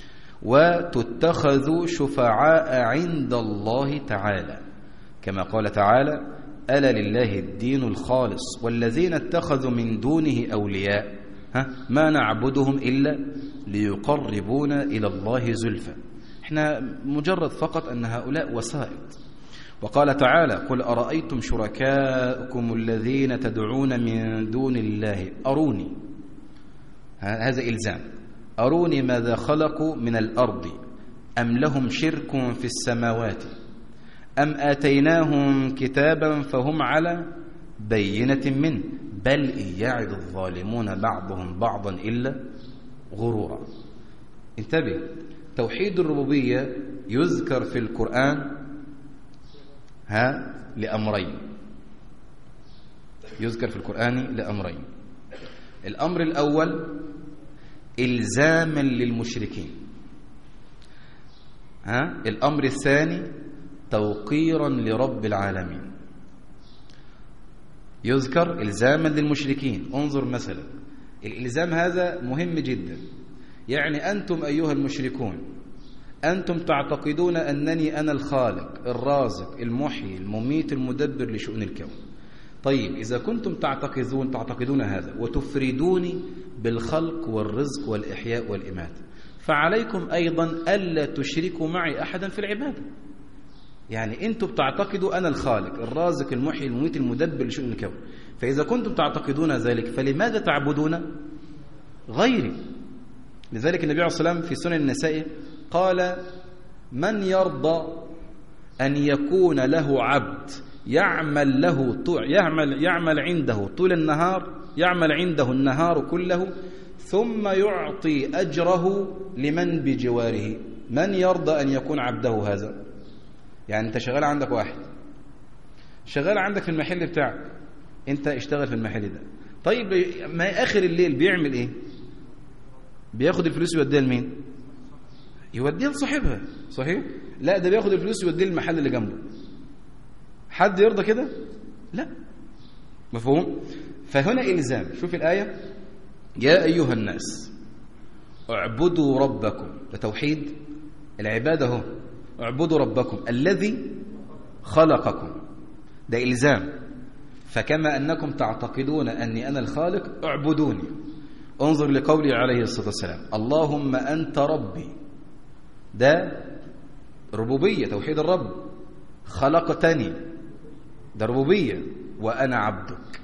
وتتخذ شفعاء عند الله تعالى، كما قال تعالى: ألا لله الدين الخالص والذين اتخذوا من دونه أولياء ها ما نعبدهم إلا ليقربونا إلى الله زلفى. احنا مجرد فقط أن هؤلاء وسائط. وقال تعالى: قل أرأيتم شركاءكم الذين تدعون من دون الله أروني، هذا إلزام، أروني ماذا خلقوا من الأرض أم لهم شرك في السماوات أم آتيناهم كتابا فهم على بينة منه بل إن يعد الظالمون بعضهم بعضا إلا غرورا. انتبه، توحيد الربوبية يذكر في القرآن ها لأمرين، يذكر في القرآن لأمرين. الأمر الأول إلزاما للمشركين، ها الأمر الثاني توقيرا لرب العالمين. يذكر إلزاما للمشركين. انظر مثلا، الإلزام هذا مهم جدا، يعني أنتم أيها المشركون أنتم تعتقدون أنني أنا الخالق الرازق المحيي المميت المدبر لشؤون الكون. طيب، إذا كنتم تعتقدون تعتقدون هذا وتفردوني بالخلق والرزق والإحياء والإماتة، فعليكم أيضا ألا تشركوا معي أحدا في العبادة. يعني أنتم بتعتقدوا أنا الخالق الرازق المحيي المميت المدبر لشؤون الكون، فإذا كنتم تعتقدون ذلك فلماذا تعبدون غيري؟ لذلك النبي عليه الصلاة والسلام في سنن النسائي قال: من يرضى أن يكون له عبد يعمل له يعمل يعمل عنده طول النهار، يعمل عنده النهار كله، ثم يعطي أجره لمن بجواره؟ من يرضى أن يكون عبده هذا؟ يعني أنت شغال عندك واحد شغال عندك في المحل بتاعك، أنت اشتغل في المحل ده، طيب ما آخر الليل بيعمل إيه؟ بياخد الفلوس يوديها لمين؟ يوديها لصاحبها، صحيح؟ لا، ده بياخد الفلوس يوديها للمحل اللي جنبه. حد يرضى كده؟ لا. مفهوم؟ فهنا إلزام. شوف الآية: يا أيها الناس اعبدوا ربكم. ده توحيد العبادة، هو اعبدوا ربكم الذي خلقكم، ده إلزام. فكما أنكم تعتقدون أني أنا الخالق اعبدوني. انظر لقوله عليه الصلاة والسلام: اللهم أنت ربي، ده ربوبية، توحيد الرب. خلقتني، ده ربوبية، وأنا عبدك.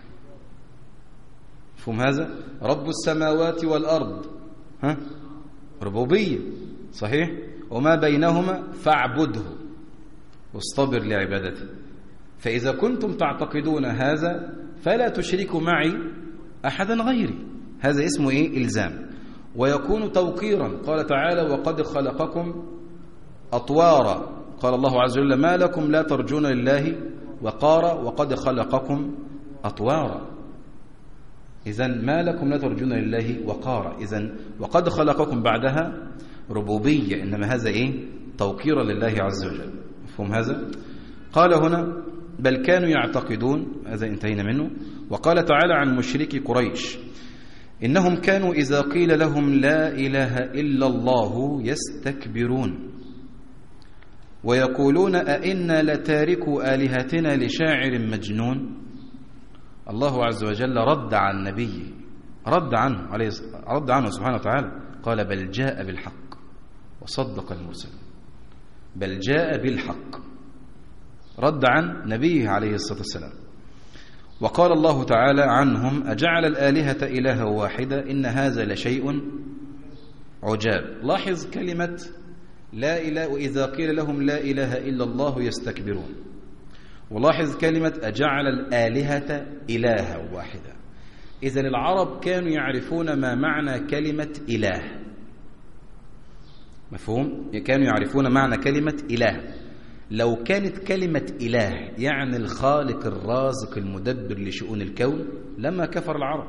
فهم هذا؟ رب السماوات والأرض، ها؟ ربوبية، صحيح؟ وما بينهما فاعبده واصطبر لعبادته. فإذا كنتم تعتقدون هذا فلا تشركوا معي أحدا غيري. هذا اسمه إيه؟ إلزام. ويكون توقيرا. قال تعالى: وقد خلقكم أطوارا. قال الله عز وجل: ما لكم لا ترجون لله وقارا وقد خلقكم أطوارا. إذن ما لكم لا ترجون لله وقارا، إذن وقد خلقكم بعدها ربوبية، إنما هذا إيه؟ توقيرا لله عز وجل. مفهوم هذا؟ قال هنا: بل كانوا يعتقدون، هذا انتهينا منه. وقال تعالى عن مشركي قريش: إنهم كانوا إذا قيل لهم لا إله إلا الله يستكبرون ويقولون أئنا لتاركوا آلهتنا لشاعر مجنون. الله عز وجل رد عن النبي، رد عنه عليه رد عنه سبحانه وتعالى، قال: بل جاء بالحق وصدق المرسلين. بل جاء بالحق، رد عن نبيه عليه الصلاة والسلام. وقال الله تعالى عنهم: أجعل الآلهة إلها واحدة إن هذا لشيء عجاب. لاحظ كلمة لا إله، وإذا قيل لهم لا إله إلا الله يستكبرون. ولاحظ كلمة أجعل الآلهة إلها واحدة. إذن العرب كانوا يعرفون ما معنى كلمة إله. مفهوم؟ كانوا يعرفون معنى كلمة إله. لو كانت كلمة إله يعني الخالق الرازق المدبر لشؤون الكون لما كفر العرب.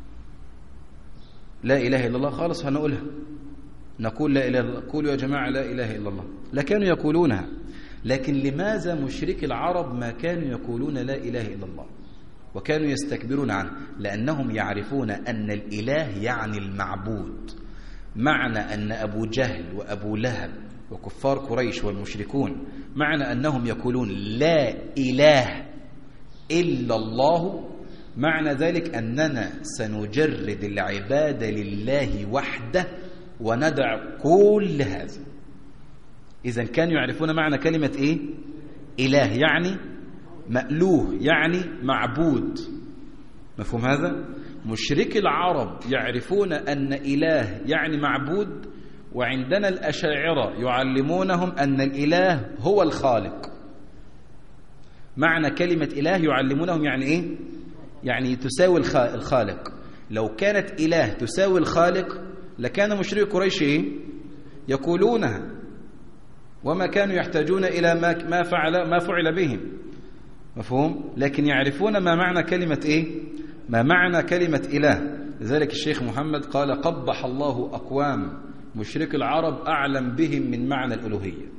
لا إله إلا الله خالص هنقولها، نقول لا إله إلا الله، قولوا يا جماعة لا إله إلا الله، لا كانوا يقولونها. لكن لماذا مشرك العرب ما كانوا يقولون لا إله إلا الله وكانوا يستكبرون عنه؟ لأنهم يعرفون أن الإله يعني المعبود. معنى أن أبو جهل وأبو لهب وكفار قريش والمشركون معنى أنهم يقولون لا إله إلا الله، معنى ذلك أننا سنجرد العبادة لله وحده وندع كل هذا. إذن كانوا يعرفون معنى كلمة إيه؟ إله يعني مألوه، يعني معبود. مفهوم هذا؟ مشرك العرب يعرفون أن إله يعني معبود، وعندنا الأشاعرة يعلمونهم أن الإله هو الخالق. معنى كلمة إله يعلمونهم يعني إيه؟ يعني تساوي الخالق. لو كانت إله تساوي الخالق لكان مشرك قريش إيه؟ يقولونها، وما كانوا يحتاجون إلى ما ما فعل ما فعل بهم. مفهوم؟ لكن يعرفون ما معنى كلمة إيه؟ ما معنى كلمة إله. لذلك الشيخ محمد قال: قبح الله أقوام مشرك العرب أعلم بهم من معنى الألوهية.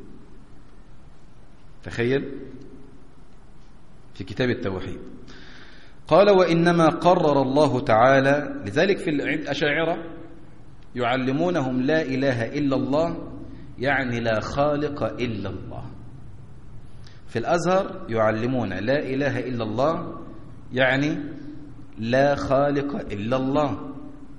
تخيل في كتاب التوحيد. قال: وإنما قرر الله تعالى، لذلك في الأشاعرة يعلمونهم لا إله إلا الله يعني لا خالق إلا الله. في الأزهر يعلمون لا إله إلا الله يعني لا خالق إلا الله،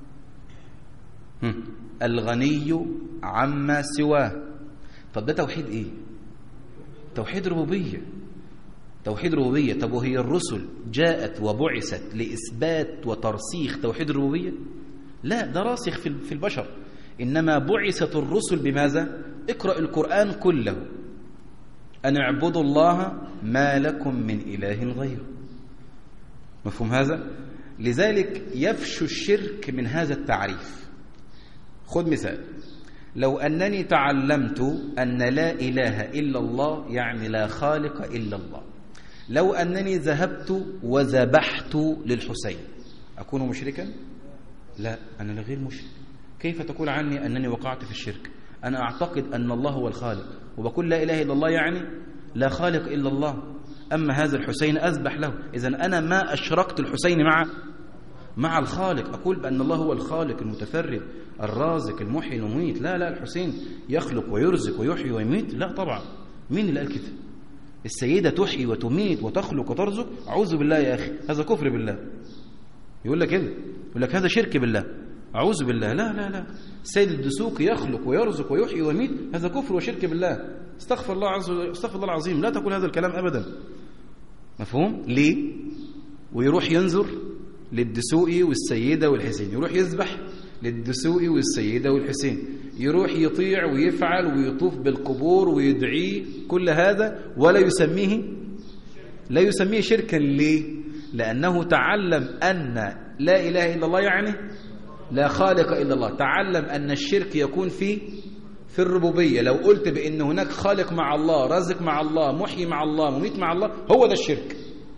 الغني عما سواه. طب ده توحيد إيه؟ توحيد ربوبية. توحيد ربوبية. طب وهي الرسل جاءت وبعثت لإثبات وترسيخ توحيد الربوبية؟ لا، ده راسخ في البشر. إنما بعثت الرسل بماذا؟ اقرأ القرآن كله: أن اعبدوا الله ما لكم من إله غيره. مفهوم هذا؟ لذلك يفشو الشرك من هذا التعريف. خذ مثال: لو أنني تعلمت أن لا إله إلا الله يعني لا خالق إلا الله، لو أنني ذهبت وذبحت للحسين أكون مشركا؟ لا، أنا غير مشرك. كيف تقول عني أنني وقعت في الشرك؟ أنا أعتقد أن الله هو الخالق وبقول لا إله إلا الله يعني لا خالق إلا الله. أما هذا الحسين أذبح له، إذن أنا ما أشركت الحسين مع مع الخالق. أقول بأن الله هو الخالق المتفرد الرازق المحيي المميت. لا لا، الحسين يخلق ويرزق ويحيي ويميت؟ لا طبعا. مين اللي قال كده؟ السيدة تحيي وتميت وتخلق وترزق؟ أعوذ بالله يا أخي، هذا كفر بالله. يقول لك كده، يقول لك هذا شرك بالله، أعوذ بالله. لا لا لا، السيد الدسوقي يخلق ويرزق ويحيي ويميت، هذا كفر وشرك بالله. استغفر الله عز وجل، استغفر الله العظيم، لا تقول هذا الكلام أبدا. مفهوم؟ ليه؟ ويروح ينظر للدسوقي والسيدة والحسين، يروح يذبح للدسوقي والسيدة والحسين، يروح يطيع ويفعل ويطوف بالقبور ويدعي، كل هذا ولا يسميه لا يسميه شركا. ليه؟ لأنه تعلم أن لا إله إلا الله يعني لا خالق إلا الله. تعلم أن الشرك يكون في في الربوبية. لو قلت بأن هناك خالق مع الله، رازق مع الله، محيي مع الله، مميت مع الله، هو ده الشرك،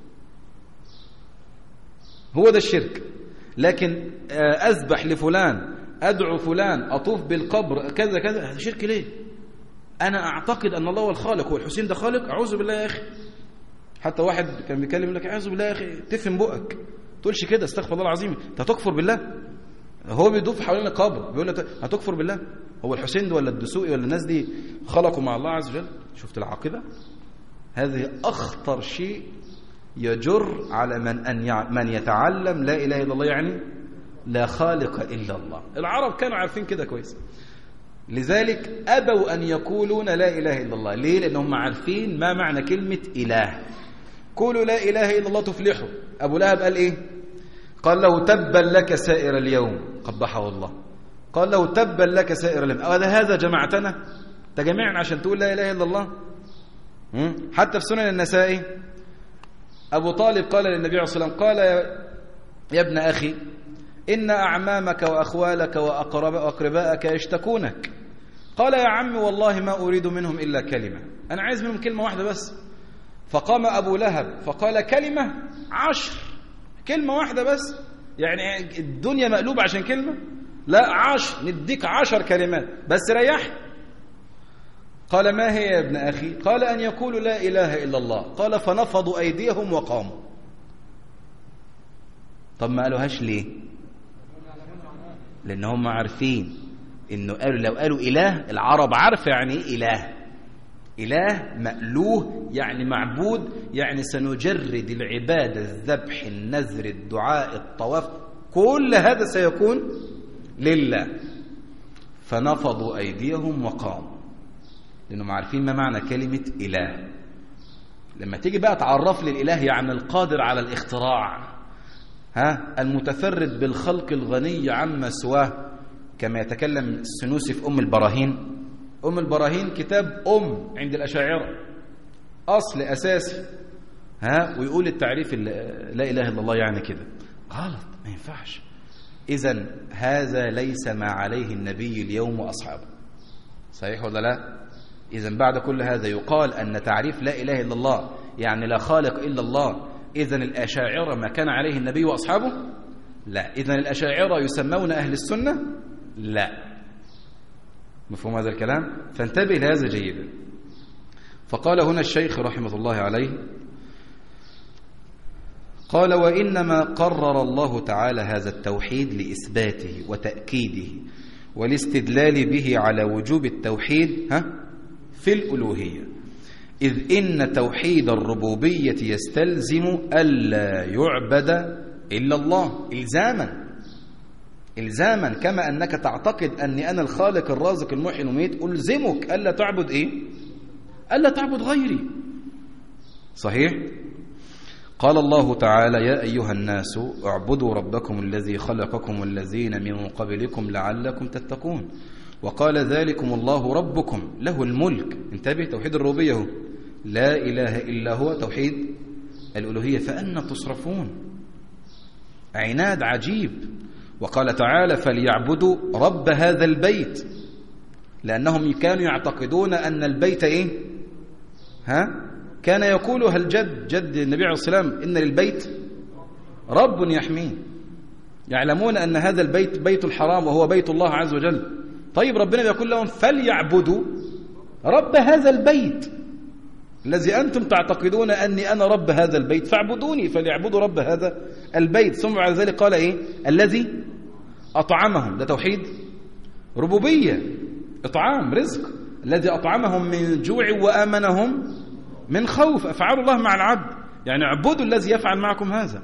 هو ده الشرك. لكن أذبح لفلان، أدعو فلان، أطوف بالقبر، كذا كذا، هذا شرك. ليه؟ أنا أعتقد أن الله هو الخالق، هو الحسين ده خالق؟ أعوذ بالله يا أخي. حتى واحد كان بيكلم يقول لك أعوذ بالله يا أخي، تفهم بقك، تقولش كده، استغفر الله العظيم، أنت هتكفر بالله. هو بيدوف حوالين القبر بيقول لك هتكفر بالله. هو الحسين ده ولا الدسوقي ولا الناس دي خلقوا مع الله عز وجل؟ شفت العاقبة؟ هذه أخطر شيء يجر على من أن من يتعلم لا إله إلا الله يعني لا خالق إلا الله. العرب كانوا عارفين كده كويس، لذلك أبوا أن يقولون لا إله إلا الله. ليه؟ لأنهم عارفين ما معنى كلمة إله. قولوا لا إله إلا الله تفلحوا. أبو لهب قال إيه؟ قال له تبا لك سائر اليوم، قبحه الله. قال له تبا لك سائر اليوم، أو هذا جمعتنا تجمعنا عشان تقول لا إله إلا الله؟ حتى في سنن النسائي أبو طالب قال للنبي عليه الصلاة والسلام، قال يا ابن أخي إن أعمامك وأخوالك وأقربائك يشتكونك. قال يا عمي والله ما أريد منهم إلا كلمة، أنا عايز منهم كلمة واحدة بس. فقام أبو لهب فقال كلمة عشر، كلمة واحدة بس، يعني الدنيا مقلوبة عشان كلمة؟ لا، عشر، نديك عشر كلمات بس ريح. قال ما هي يا ابن أخي؟ قال أن يقولوا لا إله إلا الله. قال فنفضوا أيديهم وقاموا. طب ما قالوهاش ليه؟ لأن هم عارفين إنه قالوا لو قالوا إله، العرب عارفة يعني إيه إله. إله مألوه يعني معبود، يعني سنجرد العبادة، الذبح، النذر، الدعاء، الطواف، كل هذا سيكون لله. فنفضوا أيديهم وقاموا، لأنهم عارفين ما معنى كلمة إله. لما تيجي بقى تعرف لي الإله يعني القادر على الاختراع، ها، المتفرد بالخلق الغني عما سواه، كما يتكلم السنوسي في أم البراهين. أم البراهين كتاب أم عند الأشاعرة، أصل أساسي، ها، ويقول التعريف لا إله إلا الله يعني كده. غلط، ما ينفعش. إذن هذا ليس ما عليه النبي اليوم وأصحابه. صحيح ولا لا؟ إذن بعد كل هذا يقال أن تعريف لا إله إلا الله يعني لا خالق إلا الله. إذن الأشاعرة ما كان عليه النبي وأصحابه؟ لا. إذن الأشاعرة يسمون أهل السنة؟ لا. مفهوم هذا الكلام؟ فانتبه لهذا جيدا. فقال هنا الشيخ رحمه الله عليه، قال وإنما قرر الله تعالى هذا التوحيد لإثباته وتأكيده والاستدلال به على وجوب التوحيد ها في الألوهية، إذ إن توحيد الربوبية يستلزم ألا يعبد إلا الله إلزاما إلزاما كما أنك تعتقد أني أنا الخالق الرازق المحيي المميت، ألزمك ألا تعبد إيه؟ ألا تعبد غيري. صحيح؟ قال الله تعالى يا أيها الناس اعبدوا ربكم الذي خلقكم والذين من قبلكم لعلكم تتقون، وقال ذلكم الله ربكم له الملك. انتبه، توحيد الربوبية، لا إله إلا هو توحيد الألوهية، فأنا تصرفون؟ عناد عجيب. وقال تعالى فليعبدوا رب هذا البيت، لأنهم كانوا يعتقدون أن البيت إيه؟ ها؟ كان يقولها الجد جد النبي عليه الصلاة والسلام إن للبيت رب يحميه. يعلمون أن هذا البيت بيت الحرام وهو بيت الله عز وجل. طيب ربنا يقول لهم فليعبدوا رب هذا البيت الذي أنتم تعتقدون أني أنا رب هذا البيت فاعبدوني، فليعبدوا رب هذا البيت. ثم بعد ذلك قال إيه؟ الذي أطعمهم. ده توحيد ربوبية، إطعام رزق، الذي أطعمهم من جوع وآمنهم من خوف. أفعال الله مع العبد، يعني اعبدوا الذي يفعل معكم هذا.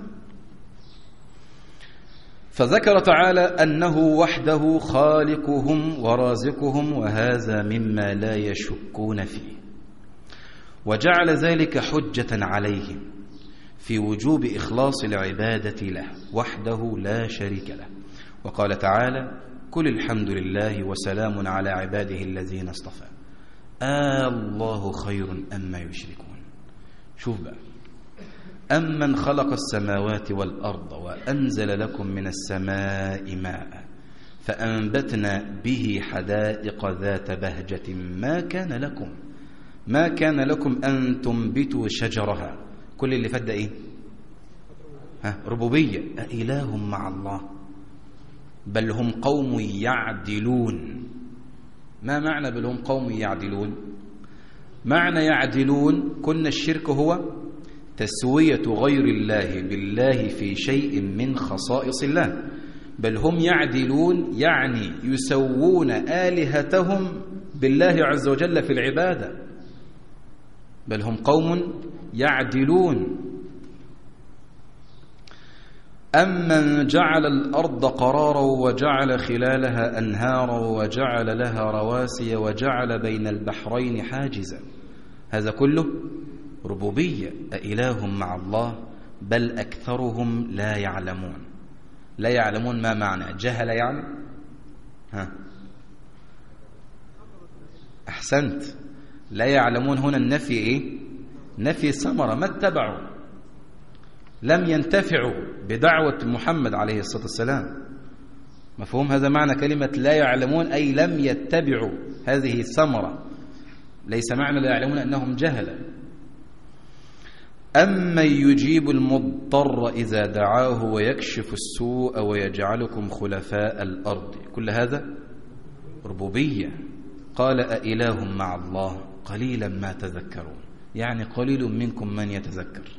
فذكر تعالى أنه وحده خالقهم ورازقهم، وهذا مما لا يشكون فيه، وجعل ذلك حجة عليهم في وجوب إخلاص العبادة له وحده لا شريك له. وقال تعالى قل الحمد لله وسلام على عباده الذين اصطفى آه الله خير أما يشركون. شوف بقى، أمن خلق السماوات والأرض وأنزل لكم من السماء ماء فأنبتنا به حدائق ذات بهجة ما كان لكم ما كان لكم أن تنبتوا شجرها. كل اللي فات ده إيه؟ ها ربوبية. أإله مع الله بل هم قوم يعدلون. ما معنى بل هم قوم يعدلون؟ معنى يعدلون كنا الشرك هو تسوية غير الله بالله في شيء من خصائص الله، بل هم يعدلون يعني يسوون آلهتهم بالله عز وجل في العبادة. بل هم قوم يعدلون. أمن جعل الأرض قرارا وجعل خلالها أنهارا وجعل لها رواسي وجعل بين البحرين حاجزا. هذا كله ربوبية. أإله مع الله بل أكثرهم لا يعلمون. لا يعلمون ما معنى جهل يعني؟ ها أحسنت. لا يعلمون هنا النفي إيه؟ نفي ثمرة، ما اتبعوا، لم ينتفعوا بدعوة محمد عليه الصلاة والسلام. مفهوم هذا معنى كلمة لا يعلمون؟ أي لم يتبعوا هذه الثمرة. ليس معنى لا يعلمون أنهم جهلة. أمن يجيب المضطر إذا دعاه ويكشف السوء ويجعلكم خلفاء الأرض. كل هذا ربوبية. قال أإله مع الله قليلا ما تذكرون، يعني قليل منكم من يتذكر.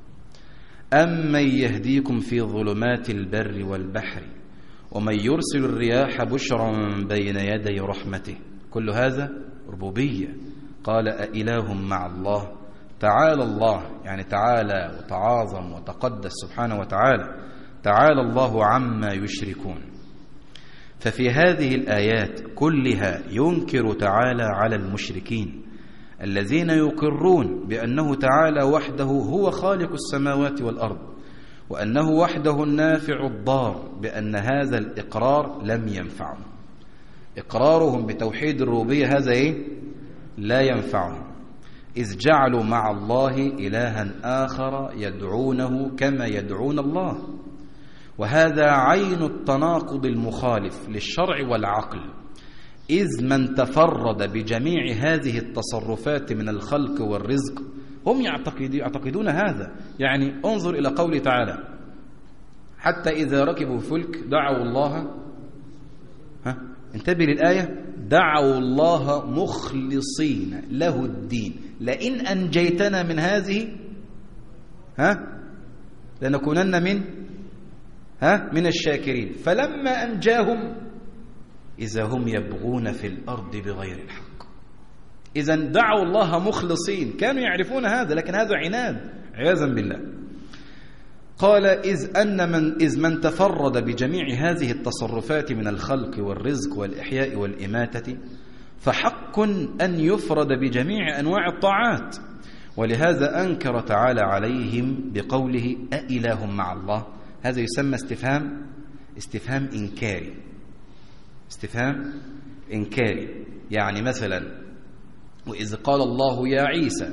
أمن يهديكم في ظلمات البر والبحر ومن يرسل الرياح بشرا بين يدي رحمته. كل هذا ربوبية. قال أإله مع الله تعالى الله، يعني تعالى وتعاظم وتقدس سبحانه وتعالى، تعالى الله عما يشركون. ففي هذه الآيات كلها ينكر تعالى على المشركين الذين يقرون بأنه تعالى وحده هو خالق السماوات والأرض، وأنه وحده النافع الضار، بأن هذا الإقرار لم ينفعهم. إقرارهم بتوحيد الربوبية هذا إيه؟ لا ينفعهم، إذ جعلوا مع الله إلها آخر يدعونه كما يدعون الله. وهذا عين التناقض المخالف للشرع والعقل، إذ من تفرد بجميع هذه التصرفات من الخلق والرزق هم يعتقدون هذا. يعني انظر إلى قوله تعالى حتى إذا ركبوا فلك دعوا الله، ها انتبه للآية، دعوا الله مخلصين له الدين لئن أنجيتنا من هذه ها لنكونن من ها من الشاكرين. فلما أنجاهم إذا هم يبغون في الأرض بغير الحق. إذا دعوا الله مخلصين، كانوا يعرفون هذا، لكن هذا عناد عياذا بالله. قال إذ أن من إذ من تفرد بجميع هذه التصرفات من الخلق والرزق والإحياء والإماتة فحق أن يفرد بجميع أنواع الطاعات. ولهذا أنكر تعالى عليهم بقوله أإله مع الله. هذا يسمى استفهام استفهام إنكاري. استفهام إنكاري يعني مثلا وإذ قال الله يا عيسى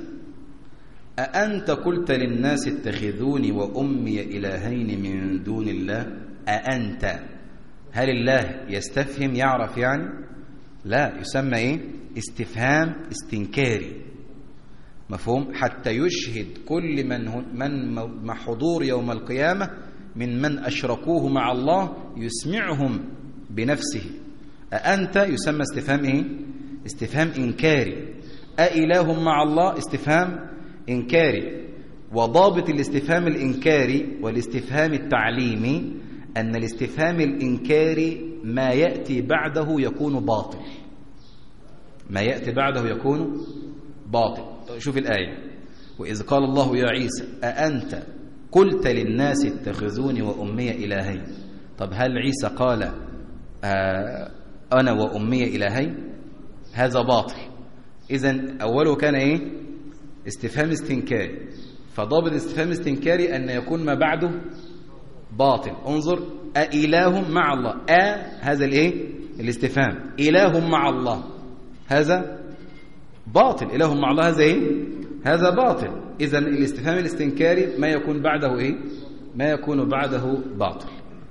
أأنت قلت للناس اتخذوني وأمي إلهين من دون الله. أأنت، هل الله يستفهم يعرف يعني؟ لا، يسمى إيه؟ استفهام استنكاري. مفهوم؟ حتى يشهد كل من من مع حضور يوم القيامة من من أشركوه مع الله، يسمعهم بنفسه. أأنت يسمى استفهام إيه؟ استفهام إنكاري. أإله مع الله؟ استفهام إنكاري. وضابط الاستفهام الإنكاري والاستفهام التعليمي أن الاستفهام الإنكاري ما يأتي بعده يكون باطل، ما يأتي بعده يكون باطل. شوف الآية: وإذ قال الله يا عيسى أأنت قلت للناس اتخذوني وأمي إلهين. طب هل عيسى قال آه أنا وأمي إلهين؟ هذا باطل. إذن أوله كان إيه؟ استفهام استنكاري. فضابط استفهام استنكاري أن يكون ما بعده باطل. انظر: أإله مع الله. أ هذا الإيه؟ الاستفهام. إله مع الله هذا باطل. إله مع الله هذا إيه؟ هذا باطل. إذن الاستفهام الاستنكاري ما يكون بعده إيه؟ ما يكون بعده باطل.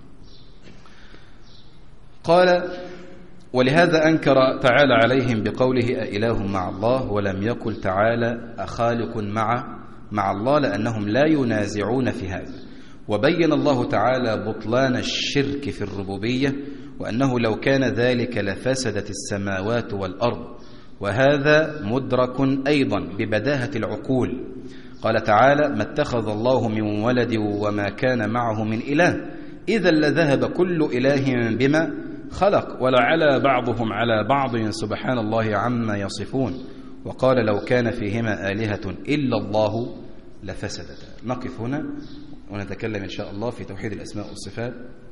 قال: ولهذا أنكر تعالى عليهم بقوله أإله مع الله، ولم يقل تعالى أخالق مع مع الله، لأنهم لا ينازعون في هذا. وبين الله تعالى بطلان الشرك في الربوبية، وأنه لو كان ذلك لفسدت السماوات والأرض، وهذا مدرك أيضا ببداهة العقول. قال تعالى: ما اتخذ الله من ولد وما كان معه من إله، إذا لذهب كل إله بما خلق ولعلى بعضهم على بعض سبحان الله عما يصفون. وقال: لو كان فيهما آلهة إلا الله لفسدتا. نقف هنا ونتكلم إن شاء الله في توحيد الأسماء والصفات